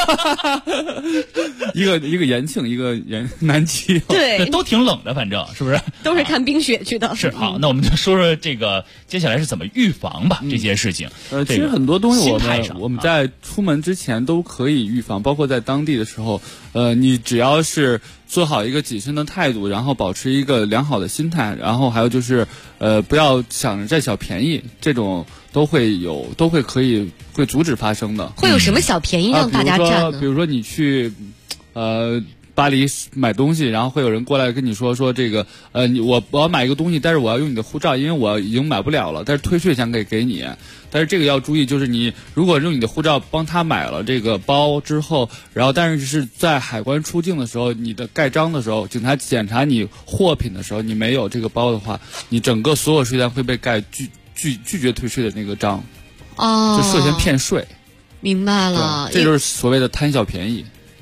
一个延庆，一个南极。 对， 都挺冷的，反正是不是？ 都是看冰雪去的。 是。好，那我们就说说这个接下来是怎么预防吧，这些事情。 其实很多东西我们在出门之前都可以预防，包括在当地的时候，你只要是做好一个谨慎的态度，然后保持一个良好的心态，然后还有就是不要想着占小便宜，这种都会阻止发生的。 会有什么小便宜让大家占呢？ 比如说你去巴黎买东西，然后会有人过来跟你说这个我要买一个东西，但是我要用你的护照，因为我已经买不了了，但是退税想给你。但是这个要注意，就是你如果用你的护照帮他买了这个包之后，然后但是在海关出境的时候，你的盖章的时候，警察检查你货品的时候，你没有这个包的话，你整个所有税单会被盖拒绝退税的那个章，就涉嫌骗税。 明白了， 这就是所谓的贪小便宜。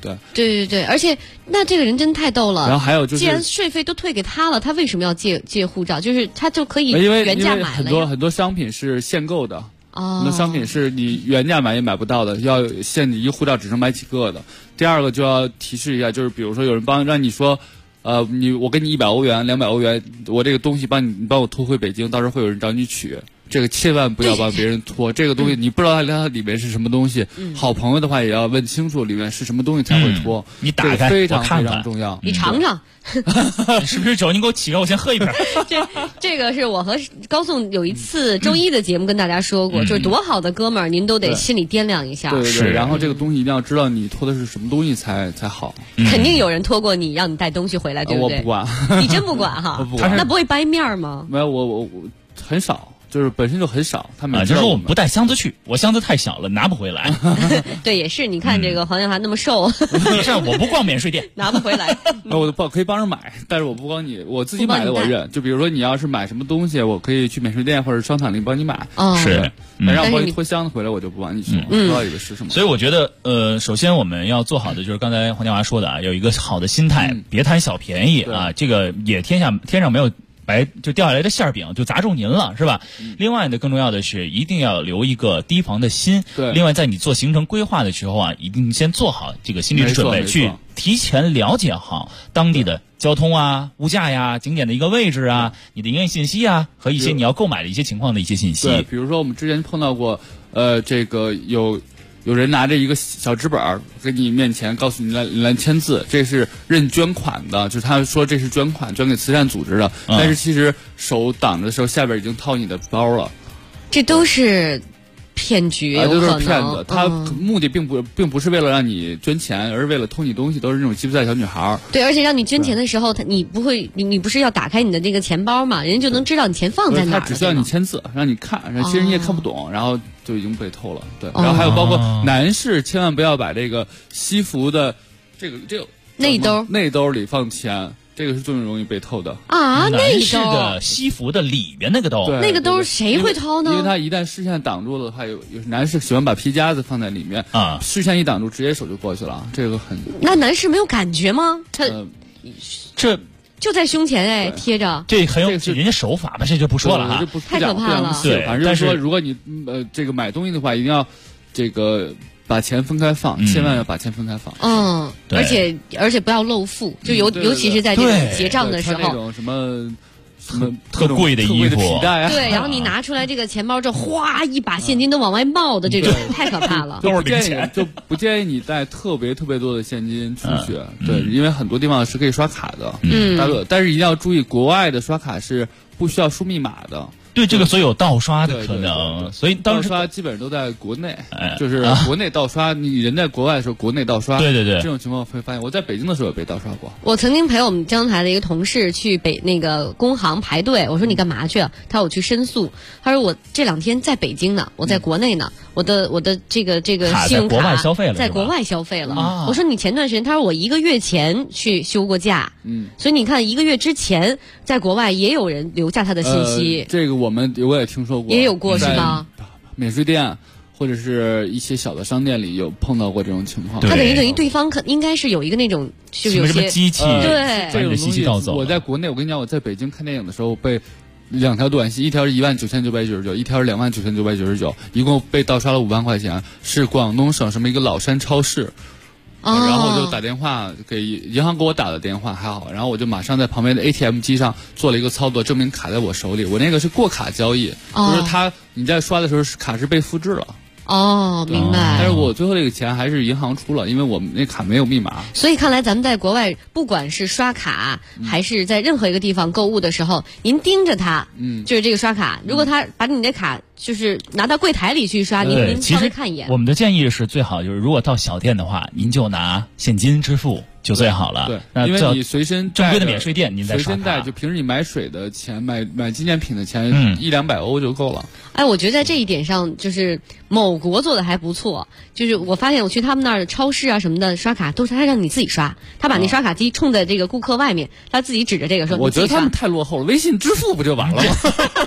对，而且那这个人真太逗了。 然后还有就是， 既然税费都退给他了，他为什么要借护照？就是他就可以原价买了。 因为很多商品是限购的。很多商品是你原价买也买不到的，要限你一个护照只能买几个的。第二个就要提示一下，就是比如说有人让你说，我给你100欧元、200欧元，我这个东西你帮我拖回北京，到时候会有人找你取。这个千万不要帮别人拖，这个东西你不知道它里面是什么东西。好朋友的话也要问清楚里面是什么东西才会拖。 你打开非常我看看非常重要。 你尝尝。 你是不是酒？你给我起个，我先喝一瓶。 这个是我和高颂有一次周一的节目跟大家说过，就是多好的哥们儿，您都得心里掂量一下。 对，然后这个东西一定要知道你拖的是什么东西才好。 肯定有人拖过你，让你带东西回来，对不对？ 我不管。 你真不管哈？ 我不管。 那不会掰面吗？ 没有，我很少。就是本身就很少，他们就是说我们不带箱子去，我箱子太小了，拿不回来。 对，也是，你看这个黄建华那么瘦， 没事，我不逛免税店， 拿不回来。 我可以帮着买，但是我不帮你，我自己买的我认。就比如说你要是买什么东西，我可以去免税店或者商场里帮你买。 是， 然后帮你拖箱子回来，我就不帮你去，不知道里面是什么。 所以我觉得，首先我们要做好的就是刚才黄建华说的啊，有一个好的心态，别贪小便宜啊，这个也天上没有白就掉下来的馅饼就砸中您了，是吧？另外呢，更重要的是一定要留一个提防的心。 对。 另外，在你做行程规划的时候啊，一定先做好这个心理准备，去提前了解好当地的交通啊、物价呀、景点的一个位置啊、你的营业信息啊和一些你要购买的一些情况的一些信息。 对，比如说我们之前碰到过，这个有人拿着一个小纸本给你面前，告诉你来签字，这是认捐款的，就是他说这是捐款，捐给慈善组织的，但是其实手挡着的时候，下边已经掏你的包了。 这都是骗局， 都是骗子。他目的并不是为了让你捐钱，而是为了偷你东西，都是那种吉普赛小女孩。 对，而且让你捐钱的时候，你不是要打开你的那个钱包嘛，人家就能知道你钱放在哪儿。 他只需要你签字，让你看，其实你也看不懂，然后就已经被偷了。对，然后还有包括男士千万不要把这个西服的这个内兜里放钱。这个是最容易被偷的啊！ 男士的西服的里边那个兜， 那个兜谁会偷呢？ 因为他一旦视线挡住了的话，有男士喜欢把皮夹子放在里面啊，视线一挡住，直接手就过去了，这个很。 那男士没有感觉吗？他这就在胸前贴着， 这很有人家手法吧，这就不说了哈， 太可怕了。 对，反正说如果你这个买东西的话，一定要这个。把钱分开放，千万要把钱分开放。 而且不要露富，就尤其是在这个结账的时候， 那种什么特贵的衣服， 对，然后你拿出来这个钱包，这哗一把现金都往外冒的这种，太可怕了。 就不建议你带特别多的现金出去，对，因为很多地方是可以刷卡的，但是一定要注意，国外的刷卡是不需要输密码的。 对，这个所以有盗刷的可能，所以盗刷基本上都在国内，就是国内盗刷。你人在国外的时候，国内盗刷， 对， 这种情况会发现。我在北京的时候也被盗刷过。 我曾经陪我们江台的一个同事去那个工行排队，我说你干嘛去啊？他说我去申诉。他说我这2天在北京呢，我在国内呢，我的这个信用卡在国外消费了， 在国外消费了。我说你前段时间，他说我1个月前去休过假，所以你看1个月之前在国外也有人留下他的信息。 这个我也听说过， 也有过是吗？ 免税店或者是一些小的商店里有碰到过这种情况。 他等于对方应该是有一个那种就是有些机器， 对， 这种信息盗走。我在国内，我跟你讲，我在北京看电影的时候被2条短信，一条是19999，一条是29999，一共被盗刷了5万块钱，是广东省什么一个老山超市。然后我就打电话给银行，给我打的电话还好，然后我就马上在旁边的 ATM 机上做了一个操作，证明卡在我手里。我那个是过卡交易，就是你在刷的时候卡是被复制了。 明白。 但是我最后这个钱还是银行出了，因为我们那卡没有密码。 所以看来咱们在国外，不管是刷卡还是在任何一个地方购物的时候，您盯着它，就是这个刷卡，如果他把你的卡就是拿到柜台里去刷，您稍微看一眼。 我们的建议是最好就是，如果到小店的话，您就拿现金支付就最好了。 对，因为你随身正规的免税店，您再刷卡。 随身带，就平时你买水的钱、买纪念品的钱，100-200欧就够了。 哎，我觉得在这一点上，就是某国做的还不错。就是我发现我去他们那儿超市啊什么的刷卡，都是他让你自己刷，他把那刷卡机冲在这个顾客外面，他自己指着这个说。 我觉得他们太落后了，微信支付不就完了吗？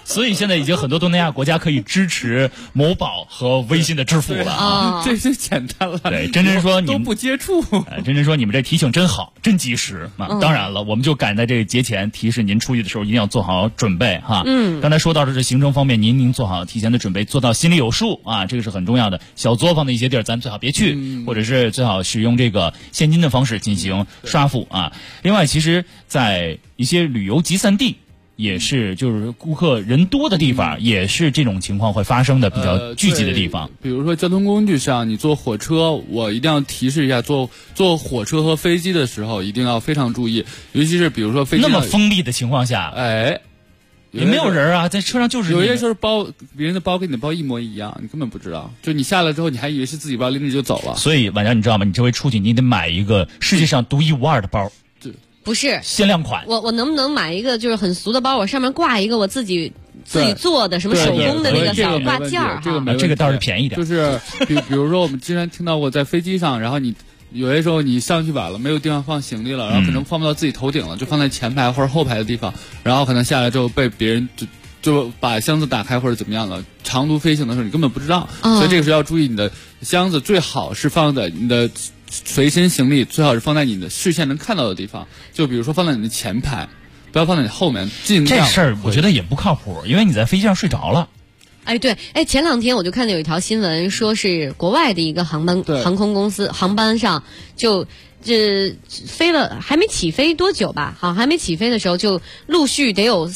所以现在已经很多东南亚国家可以支持某宝和微信的支付了啊， 这就简单了。 对，真真说你们都不接触， 真真说你们这提醒真好，真及时啊。当然了，我们就赶在这个节前提示您出去的时候一定要做好准备哈。刚才说到的这行程方面，您做好提前的准备，做到心里有数啊，这个是很重要的。小作坊的一些地儿，咱最好别去，或者是最好使用这个现金的方式进行刷付啊。另外，其实，在一些旅游集散地。也是，就是顾客人多的地方，也是这种情况会发生的比较聚集的地方。 比如说交通工具上，你坐火车，我一定要提示一下，坐火车和飞机的时候一定要非常注意，尤其是比如说飞机那么封闭的情况下，也没有人啊，在车上就是有些时候别人的包跟你的包一模一样，你根本不知道，就你下来之后你还以为是自己包，拎着就走了。 所以晚上你知道吗？你这回出去你得买一个世界上独一无二的包。 不是限量款， 我能不能买一个就是很俗的包，我上面挂一个我自己做的什么手工的那个小挂件儿哈？ 这个倒是便宜点。 就是比如说我们之前听到过在飞机上，然后你有些时候你上去晚了，没有地方放行李了，然后可能放不到自己头顶了，就放在前排或者后排的地方，然后可能下来之后被别人就把箱子打开或者怎么样了。长途飞行的时候你根本不知道，所以这个时候要注意，你的箱子最好是放在你的随身行李最好是放在你的视线能看到的地方，就比如说放在你的前排，不要放在你后面。这事儿我觉得也不靠谱，因为你在飞机上睡着了。 对，前两天我就看到有一条新闻，说是国外的一个航空公司航班上就飞了，还没起飞多久吧，好，还没起飞的时候就陆续得有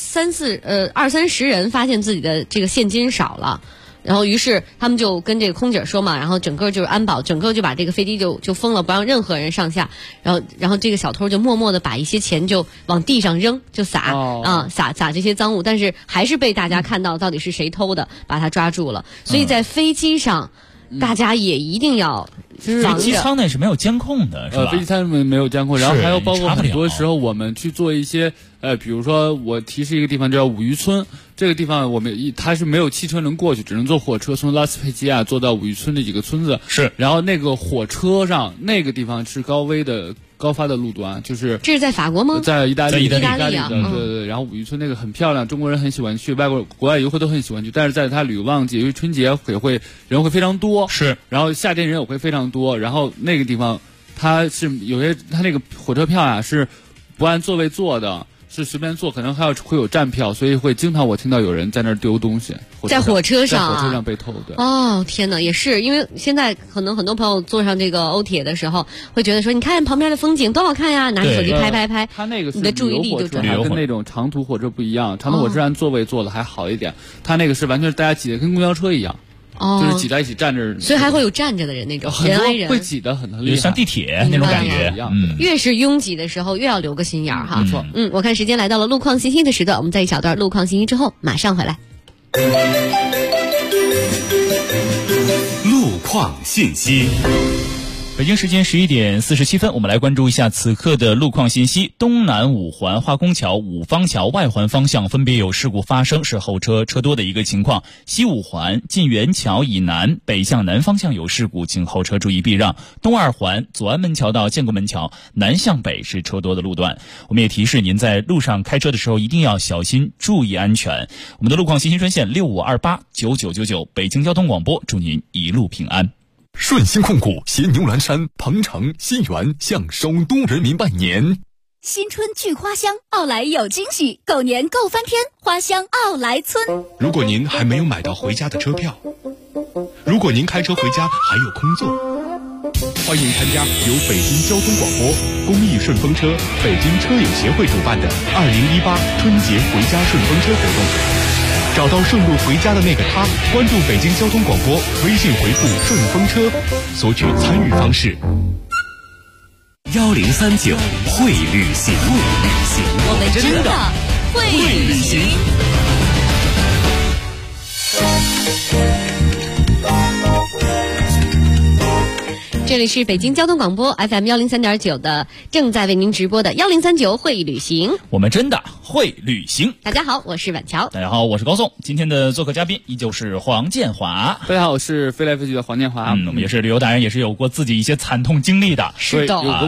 20-30人发现自己的这个现金少了。然后于是他们就跟这个空姐说嘛，然后整个就是安保，整个就把这个飞机就封了，不让任何人上下。然后这个小偷就默默的把一些钱就往地上扔，就撒这些赃物，但是还是被大家看到到底是谁偷的，把他抓住了。所以在飞机上，大家也一定要飞机舱内是没有监控的，是吧？ 飞机舱没有监控，然后还有包括很多时候我们去做一些比如说我提示一个地方叫五渔村，这个地方它是没有汽车能过去，只能坐火车从拉斯佩基亚坐到五渔村这几个村子。 是， 然后那个火车上那个地方是高发的路段，就是这是在法国吗？ 在意大利的， 对。 然后五渔村那个很漂亮，中国人很喜欢去，国外游客都很喜欢去，但是在它旅游旺季，因为春节人会非常多， 是， 然后夏天人也会非常多，然后那个地方它那个火车票啊是不按座位坐的。是随便坐，可能会有站票，所以会经常我听到有人在那儿丢东西， 在火车上在火车上被偷。对， 天哪，也是因为现在可能很多朋友坐上这个欧铁的时候，会觉得说，你看旁边的风景多好看呀，拿着手机拍。 他那个是你的注意力就转了，跟那种长途火车不一样，长途火车按座位坐的还好一点，他那个是完全是大家挤得跟公交车一样。就是挤在一起站着， 所以还会有站着的人那种人挨人， 会挤得很厉害， 像地铁那种感觉。 越是拥挤的时候，越要留个心眼儿哈。 没错。 我看时间来到了路况信息的时段，我们在一小段路况信息之后马上回来。 路况信息。 北京时间11点47分，我们来关注一下此刻的路况信息。东南五环化工桥、五方桥外环方向分别有事故发生，是后车多的一个情况。西五环晋元桥以南北向南方向有事故，请后车注意避让。东二环左安门桥到建国门桥南向北是车多的路段。我们也提示您在路上开车的时候一定要小心，注意安全。我们的路况信息专线65289999，北京交通广播，祝您一路平安。 顺鑫控股携牛栏山、鹏城、新源向首都人民拜年。 新春聚花香，奥莱有惊喜，狗年购翻天，花香奥莱村。 如果您还没有买到回家的车票，如果您开车回家还有空座，欢迎参加由北京交通广播、公益顺风车、北京车友协会主办的2018春节回家顺风车活动。找到顺路回家的那个他，关注北京交通广播，微信回复顺风车，索取参与方式。 1039会旅行， 我们真的会旅行。 这里是北京交通广播 FM 103.9的，正在为您直播的1039会旅行。 我们真的会旅行。 大家好，我是婉乔。 大家好，我是高颂。今天的做客嘉宾依旧是黄建华。 大家好，我是飞来飞去的黄建华。 我们也是旅游达人，也是有过自己一些惨痛经历的。 是的。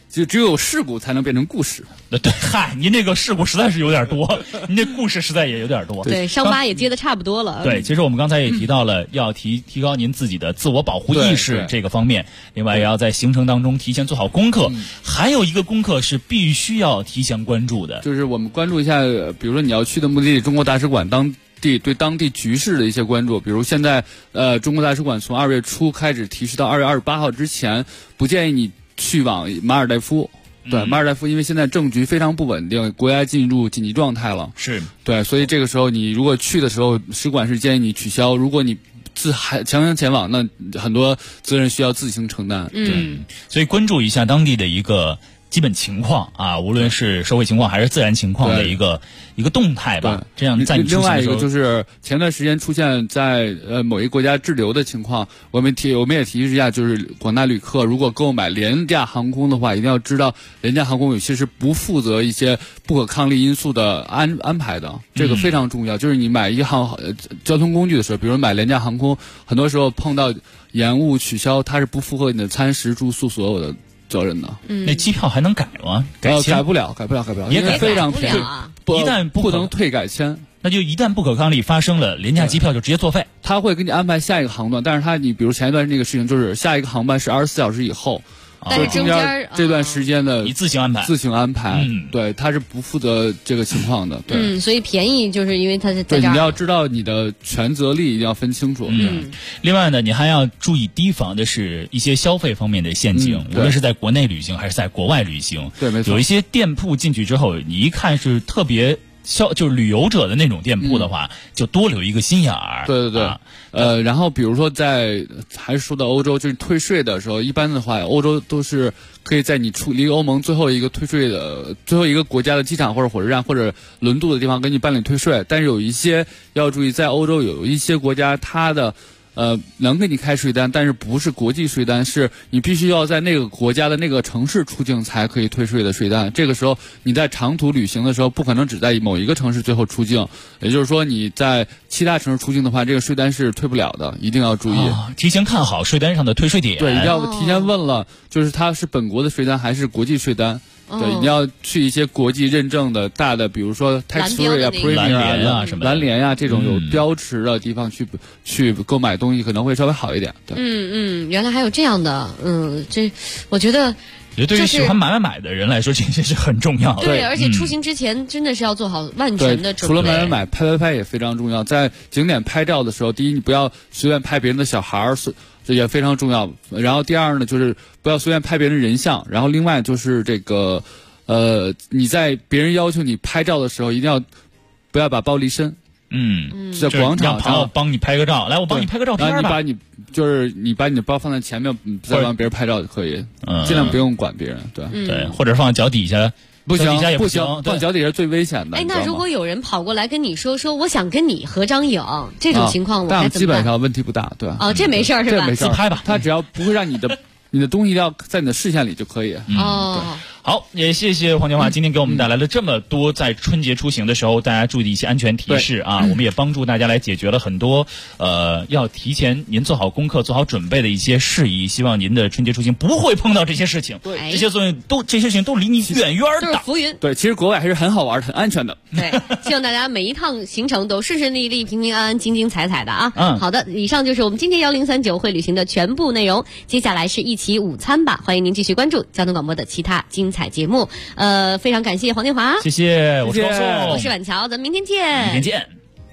就只有事故才能变成故事。 对，嗨，您这个事故实在是有点多，您这故事实在也有点多。 对，伤疤也接得差不多了。 对，其实我们刚才也提到了，要提高您自己的自我保护意识这个方面，另外也要在行程当中提前做好功课。还有一个功课是必须要提前关注的， 就是我们关注一下，比如说你要去的目的地中国大使馆对当地局势的一些关注，比如现在中国大使馆从2月初开始提示到2月28号之前，不建议你去往马尔代夫。对，马尔代夫因为现在政局非常不稳定，国家进入紧急状态了。 是对，所以这个时候你如果去的时候，使馆是建议你取消。如果你强行前往，那很多责任需要自行承担。 对，所以关注一下当地的一个基本情况啊，无论是社会情况还是自然情况的一个动态吧。这样在你出行的时候。 另外一个就是前段时间出现在某一个国家滞留的情况，我们也提示一下，就是广大旅客如果购买廉价航空的话，一定要知道廉价航空有些是不负责一些不可抗力因素的安排的，这个非常重要。就是你买一项交通工具的时候，比如买廉价航空，很多时候碰到延误取消，它是不符合你的餐食住宿所有的责任的。 那机票还能改吗？ 改不了， 也改非常便宜。 一旦不能退改签， 那就一旦不可抗力发生了，廉价机票就直接作废。 他会给你安排下一个航段，但是你比如前一段那个事情，就是下一个航班是24小时以后。 但是中间这段时间的你自行安排， 对，他是不负责这个情况的，对， 所以便宜就是因为他在这儿。 对，你要知道你的权责利一定要分清楚。 另外呢，你还要注意提防的是一些消费方面的陷阱，无论是在国内旅行还是在国外旅行。 对，没错。 有一些店铺进去之后，你一看是特别就是旅游者的那种店铺的话，就多留一个心眼儿。 对，然后比如说还是说到欧洲，就是退税的时候，一般的话，欧洲都是可以在你离欧盟最后一个退税的最后一个国家的机场或者火车站或者轮渡的地方给你办理退税。但是有一些要注意，在欧洲有一些国家它的能给你开税单，但是不是国际税单，是你必须要在那个国家的那个城市出境才可以退税的税单。这个时候你在长途旅行的时候，不可能只在某一个城市最后出境，也就是说你在其他城市出境的话，这个税单是退不了的，一定要注意。 提前看好税单上的退税点。 对，一定要提前问了，就是它是本国的税单还是国际税单。对，你要去一些国际认证的大的，比如说 Tax Free 啊、Premier 啊、什么蓝联啊这种有标识的地方去购买东西可能会稍微好一点。对， 原来还有这样的，这我觉得对于喜欢买的人来说，这些是很重要的。 对，而且出行之前真的是要做好万全的准备。 除了买拍也非常重要。在景点拍照的时候，第一，你不要随便拍别人的小孩儿。这也非常重要。然后第二呢，就是不要随便拍别人人像。然后另外就是这个，你在别人要求你拍照的时候，一定要不要把包离身。在广场上， 朋友帮你拍个照，来，我帮你拍个照片吧。 然后你把你的包放在前面，再帮别人拍照就可以。尽量不用管别人。 对，或者放在脚底下。 不行， 不行， 放脚底下最危险的。 那如果有人跑过来跟你说我想跟你合张影，这种情况我该怎么办？ 基本上问题不大，对。 这没事是吧？ 这没事， 自拍吧。 他只要不会让你的东西要在你的视线里就可以。 好，也谢谢黄建华今天给我们带来了这么多在春节出行的时候大家注意的一些安全提示啊，我们也帮助大家来解决了很多要提前您做好功课做好准备的一些事宜，希望您的春节出行不会碰到这些事情。 对， 这些事情都离你远远的， 都是浮云。 对，其实国外还是很好玩很安全的。 对，希望大家每一趟行程都顺顺利利平平安安精精彩彩的啊。好的，以上就是我们今天1039会旅行的全部内容，接下来是一起午餐吧，欢迎您继续关注交通广播的其他精彩节目。非常感谢黄建华， 谢谢，我是高颂， 我是晚桥，咱们明天见。 明天见。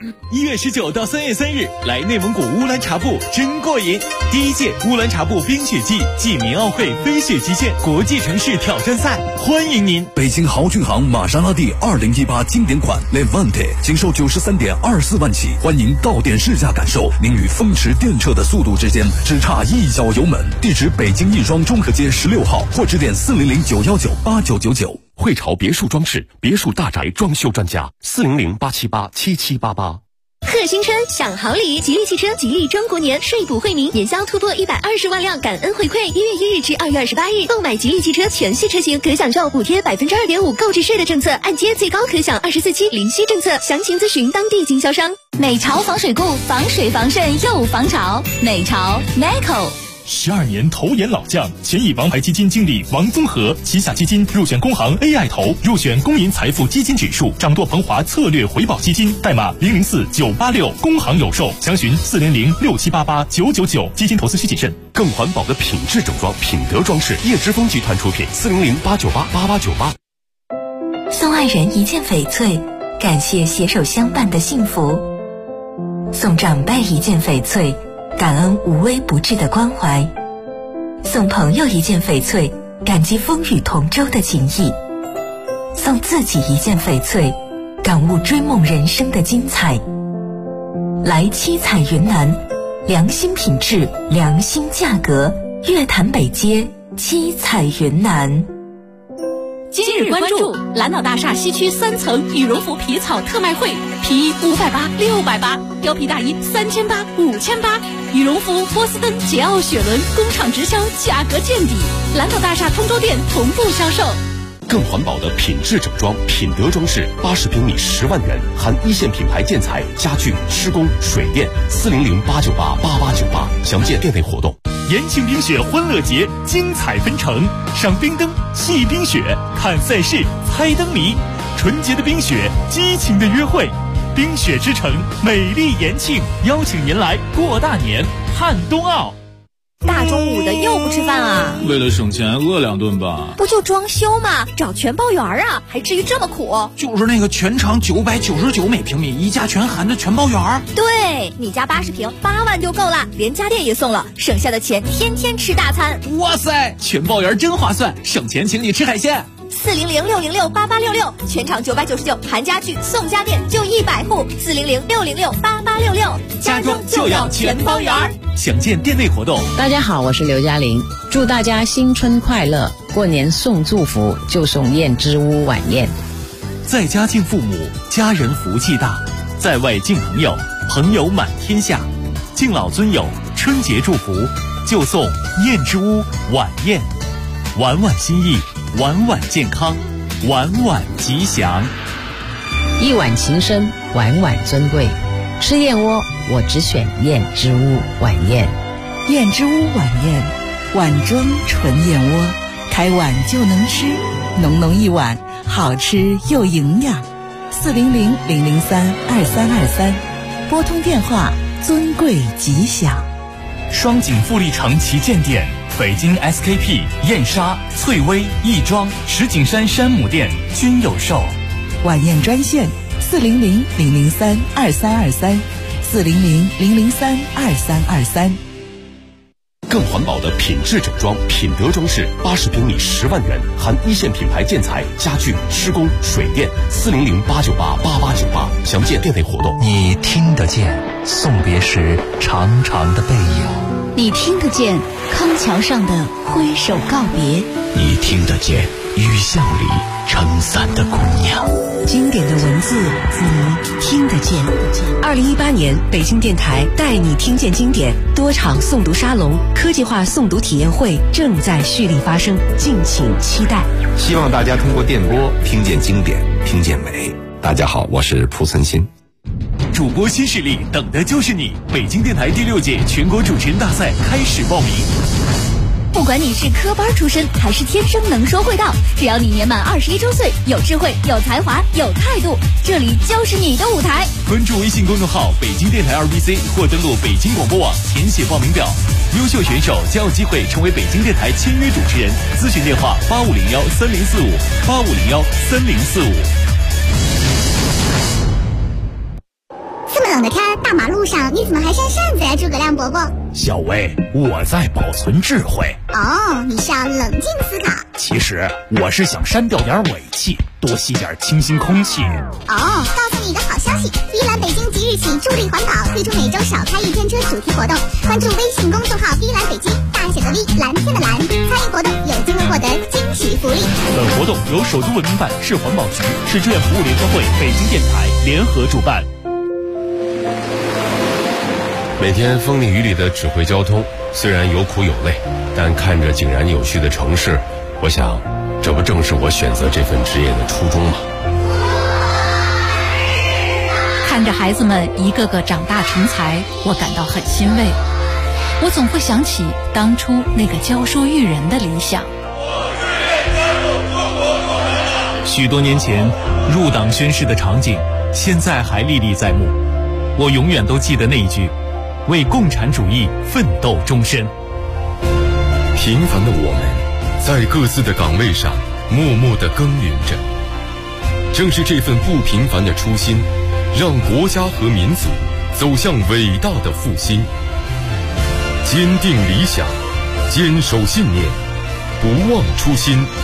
1月19到3月3日，来内蒙古乌兰察布真过瘾！第一届乌兰察布冰雪季暨民奥会飞雪极限国际城市挑战赛，欢迎您！ 北京豪骏航玛莎拉蒂2018经典款 Levante 仅售93.24万起，欢迎到店试驾感受，您与风驰电掣的速度之间只差一脚油门。地址北京印双中和街16号，或致电400-919-8999。 汇潮别墅装饰，别墅大宅装修专家，400-878-7788。 贺新春享好礼，吉利汽车吉利中国年税补惠民，年销突破120万辆感恩回馈。1月1日至2月28日，购买吉利汽车全系车型可享受补贴2.5%购置税的政策，按揭最高可享24期零息政策。详情咨询当地经销商。美潮防水固，防水防渗又防潮。美潮 Meco。 12年投研老将，前以王牌基金经理王宗和旗下基金入选工行 AI 投，入选公银财富基金指数，掌舵鹏华策略回报基金，代码004986，工行有售，详询40067889999，基金投资需谨慎。 更环保的品质整装，品德装饰，叶之峰集团出品，40089888898。 送爱人一件翡翠，感谢携手相伴的幸福；送长辈一件翡翠，感恩无微不至的关怀；送朋友一件翡翠，感激风雨同舟的情谊；送自己一件翡翠，感悟追梦人生的精彩。来七彩云南，良心品质，良心价格，月坛北街七彩云南。 今日关注蓝岛大厦西区3层羽绒服皮草特卖会，皮衣580、680，貂皮大衣3800、5800，羽绒服波司登、捷奥雪伦工厂直销，价格见底。蓝岛大厦通州店同步销售。 更环保的品质整装，品德装饰，80平米10万元，含一线品牌建材、家具、施工、水电，40089888898，详见店内活动。 延庆冰雪欢乐节精彩纷呈，赏冰灯、戏冰雪、看赛事、猜灯谜，纯洁的冰雪，激情的约会。冰雪之城，美丽延庆，邀请您来过大年，看冬奥。 大中午的又不吃饭啊？ 为了省钱，饿2顿吧。 不就装修吗？找全包园啊，还至于这么苦？ 就是那个全长999每平米，一家全含的全包园。 对，你家80平8万就够了，连家电也送了，省下的钱天天吃大餐。 哇塞，全包园真划算，省钱请你吃海鲜。 400-606-8866，全场999，含家具送家电，就100户。400-606-8866， 家装就要全包园。 详见店内活动。 大家好，我是刘嘉玲，祝大家新春快乐！过年送祝福就送燕之屋晚宴。 在家敬父母，家人福气大；在外敬朋友，朋友满天下。敬老尊友，春节祝福就送燕之屋晚宴，晚晚心意，晚晚健康，晚晚吉祥。 一碗情深，晚晚尊贵。吃燕窝，我只选燕之屋晚宴。 燕之屋晚宴，碗装纯燕窝，开碗就能吃，浓浓一碗，好吃又营养。400-003-2323，拨通电话，尊贵吉祥。 双井富力城旗舰店，北京 SKP、燕莎、翠微、亦庄、石景山山姆店均有售。 晚宴专线400-003-2323，400-003-2323。 更环保的品质整装，品德装饰，80平米10万元，含一线品牌建材、家具、施工、水电，40089888898，详见店内活动。 你听得见送别时长长的背影， 你听得见康桥上的挥手告别， 你听得见雨巷里撑伞的姑娘。 经典的文字，你听得见。 2018年，北京电台带你听见经典多场诵读沙龙、科技化诵读体验会正在蓄力发生，敬请期待。 希望大家通过电波听见经典，听见美。大家好，我是蒲存昕。 主播新势力，等的就是你！北京电台第6届全国主持人大赛开始报名。 不管你是科班出身还是天生能说会道，只要你年满21周岁，有智慧、有才华、有态度，这里就是你的舞台。 关注微信公众号北京电台2BC 或登录北京广播网填写报名表，优秀选手将有机会成为北京电台签约主持人。咨询电话85013045，85013045。 这么冷的天，大马路上你怎么还扇扇子呀，诸葛亮伯伯？ 小薇，我在保存智慧。 哦，你是要冷静思考。 其实我是想删掉点尾气，多吸点清新空气。 哦，告诉你一个好消息，依兰北京即日起助力环保，推出每周少开1天车主题活动。关注微信公众号依兰北京，大写的 V， 蓝天的蓝，参与活动有机会获得惊喜福利。 本活动由首都文明办、市环保局、市志愿服务联合会、北京电台联合主办。 每天风里雨里的指挥交通，虽然有苦有累，但看着井然有序的城市，我想，这不正是我选择这份职业的初衷吗？ 看着孩子们一个个长大成才，我感到很欣慰。 我总会想起当初那个教书育人的理想。 许多年前入党宣誓的场景，现在还历历在目。我永远都记得那一句：为共产主义奋斗终身。 平凡的我们，在各自的岗位上默默地耕耘着。正是这份不平凡的初心，让国家和民族走向伟大的复兴。坚定理想，坚守信念，不忘初心。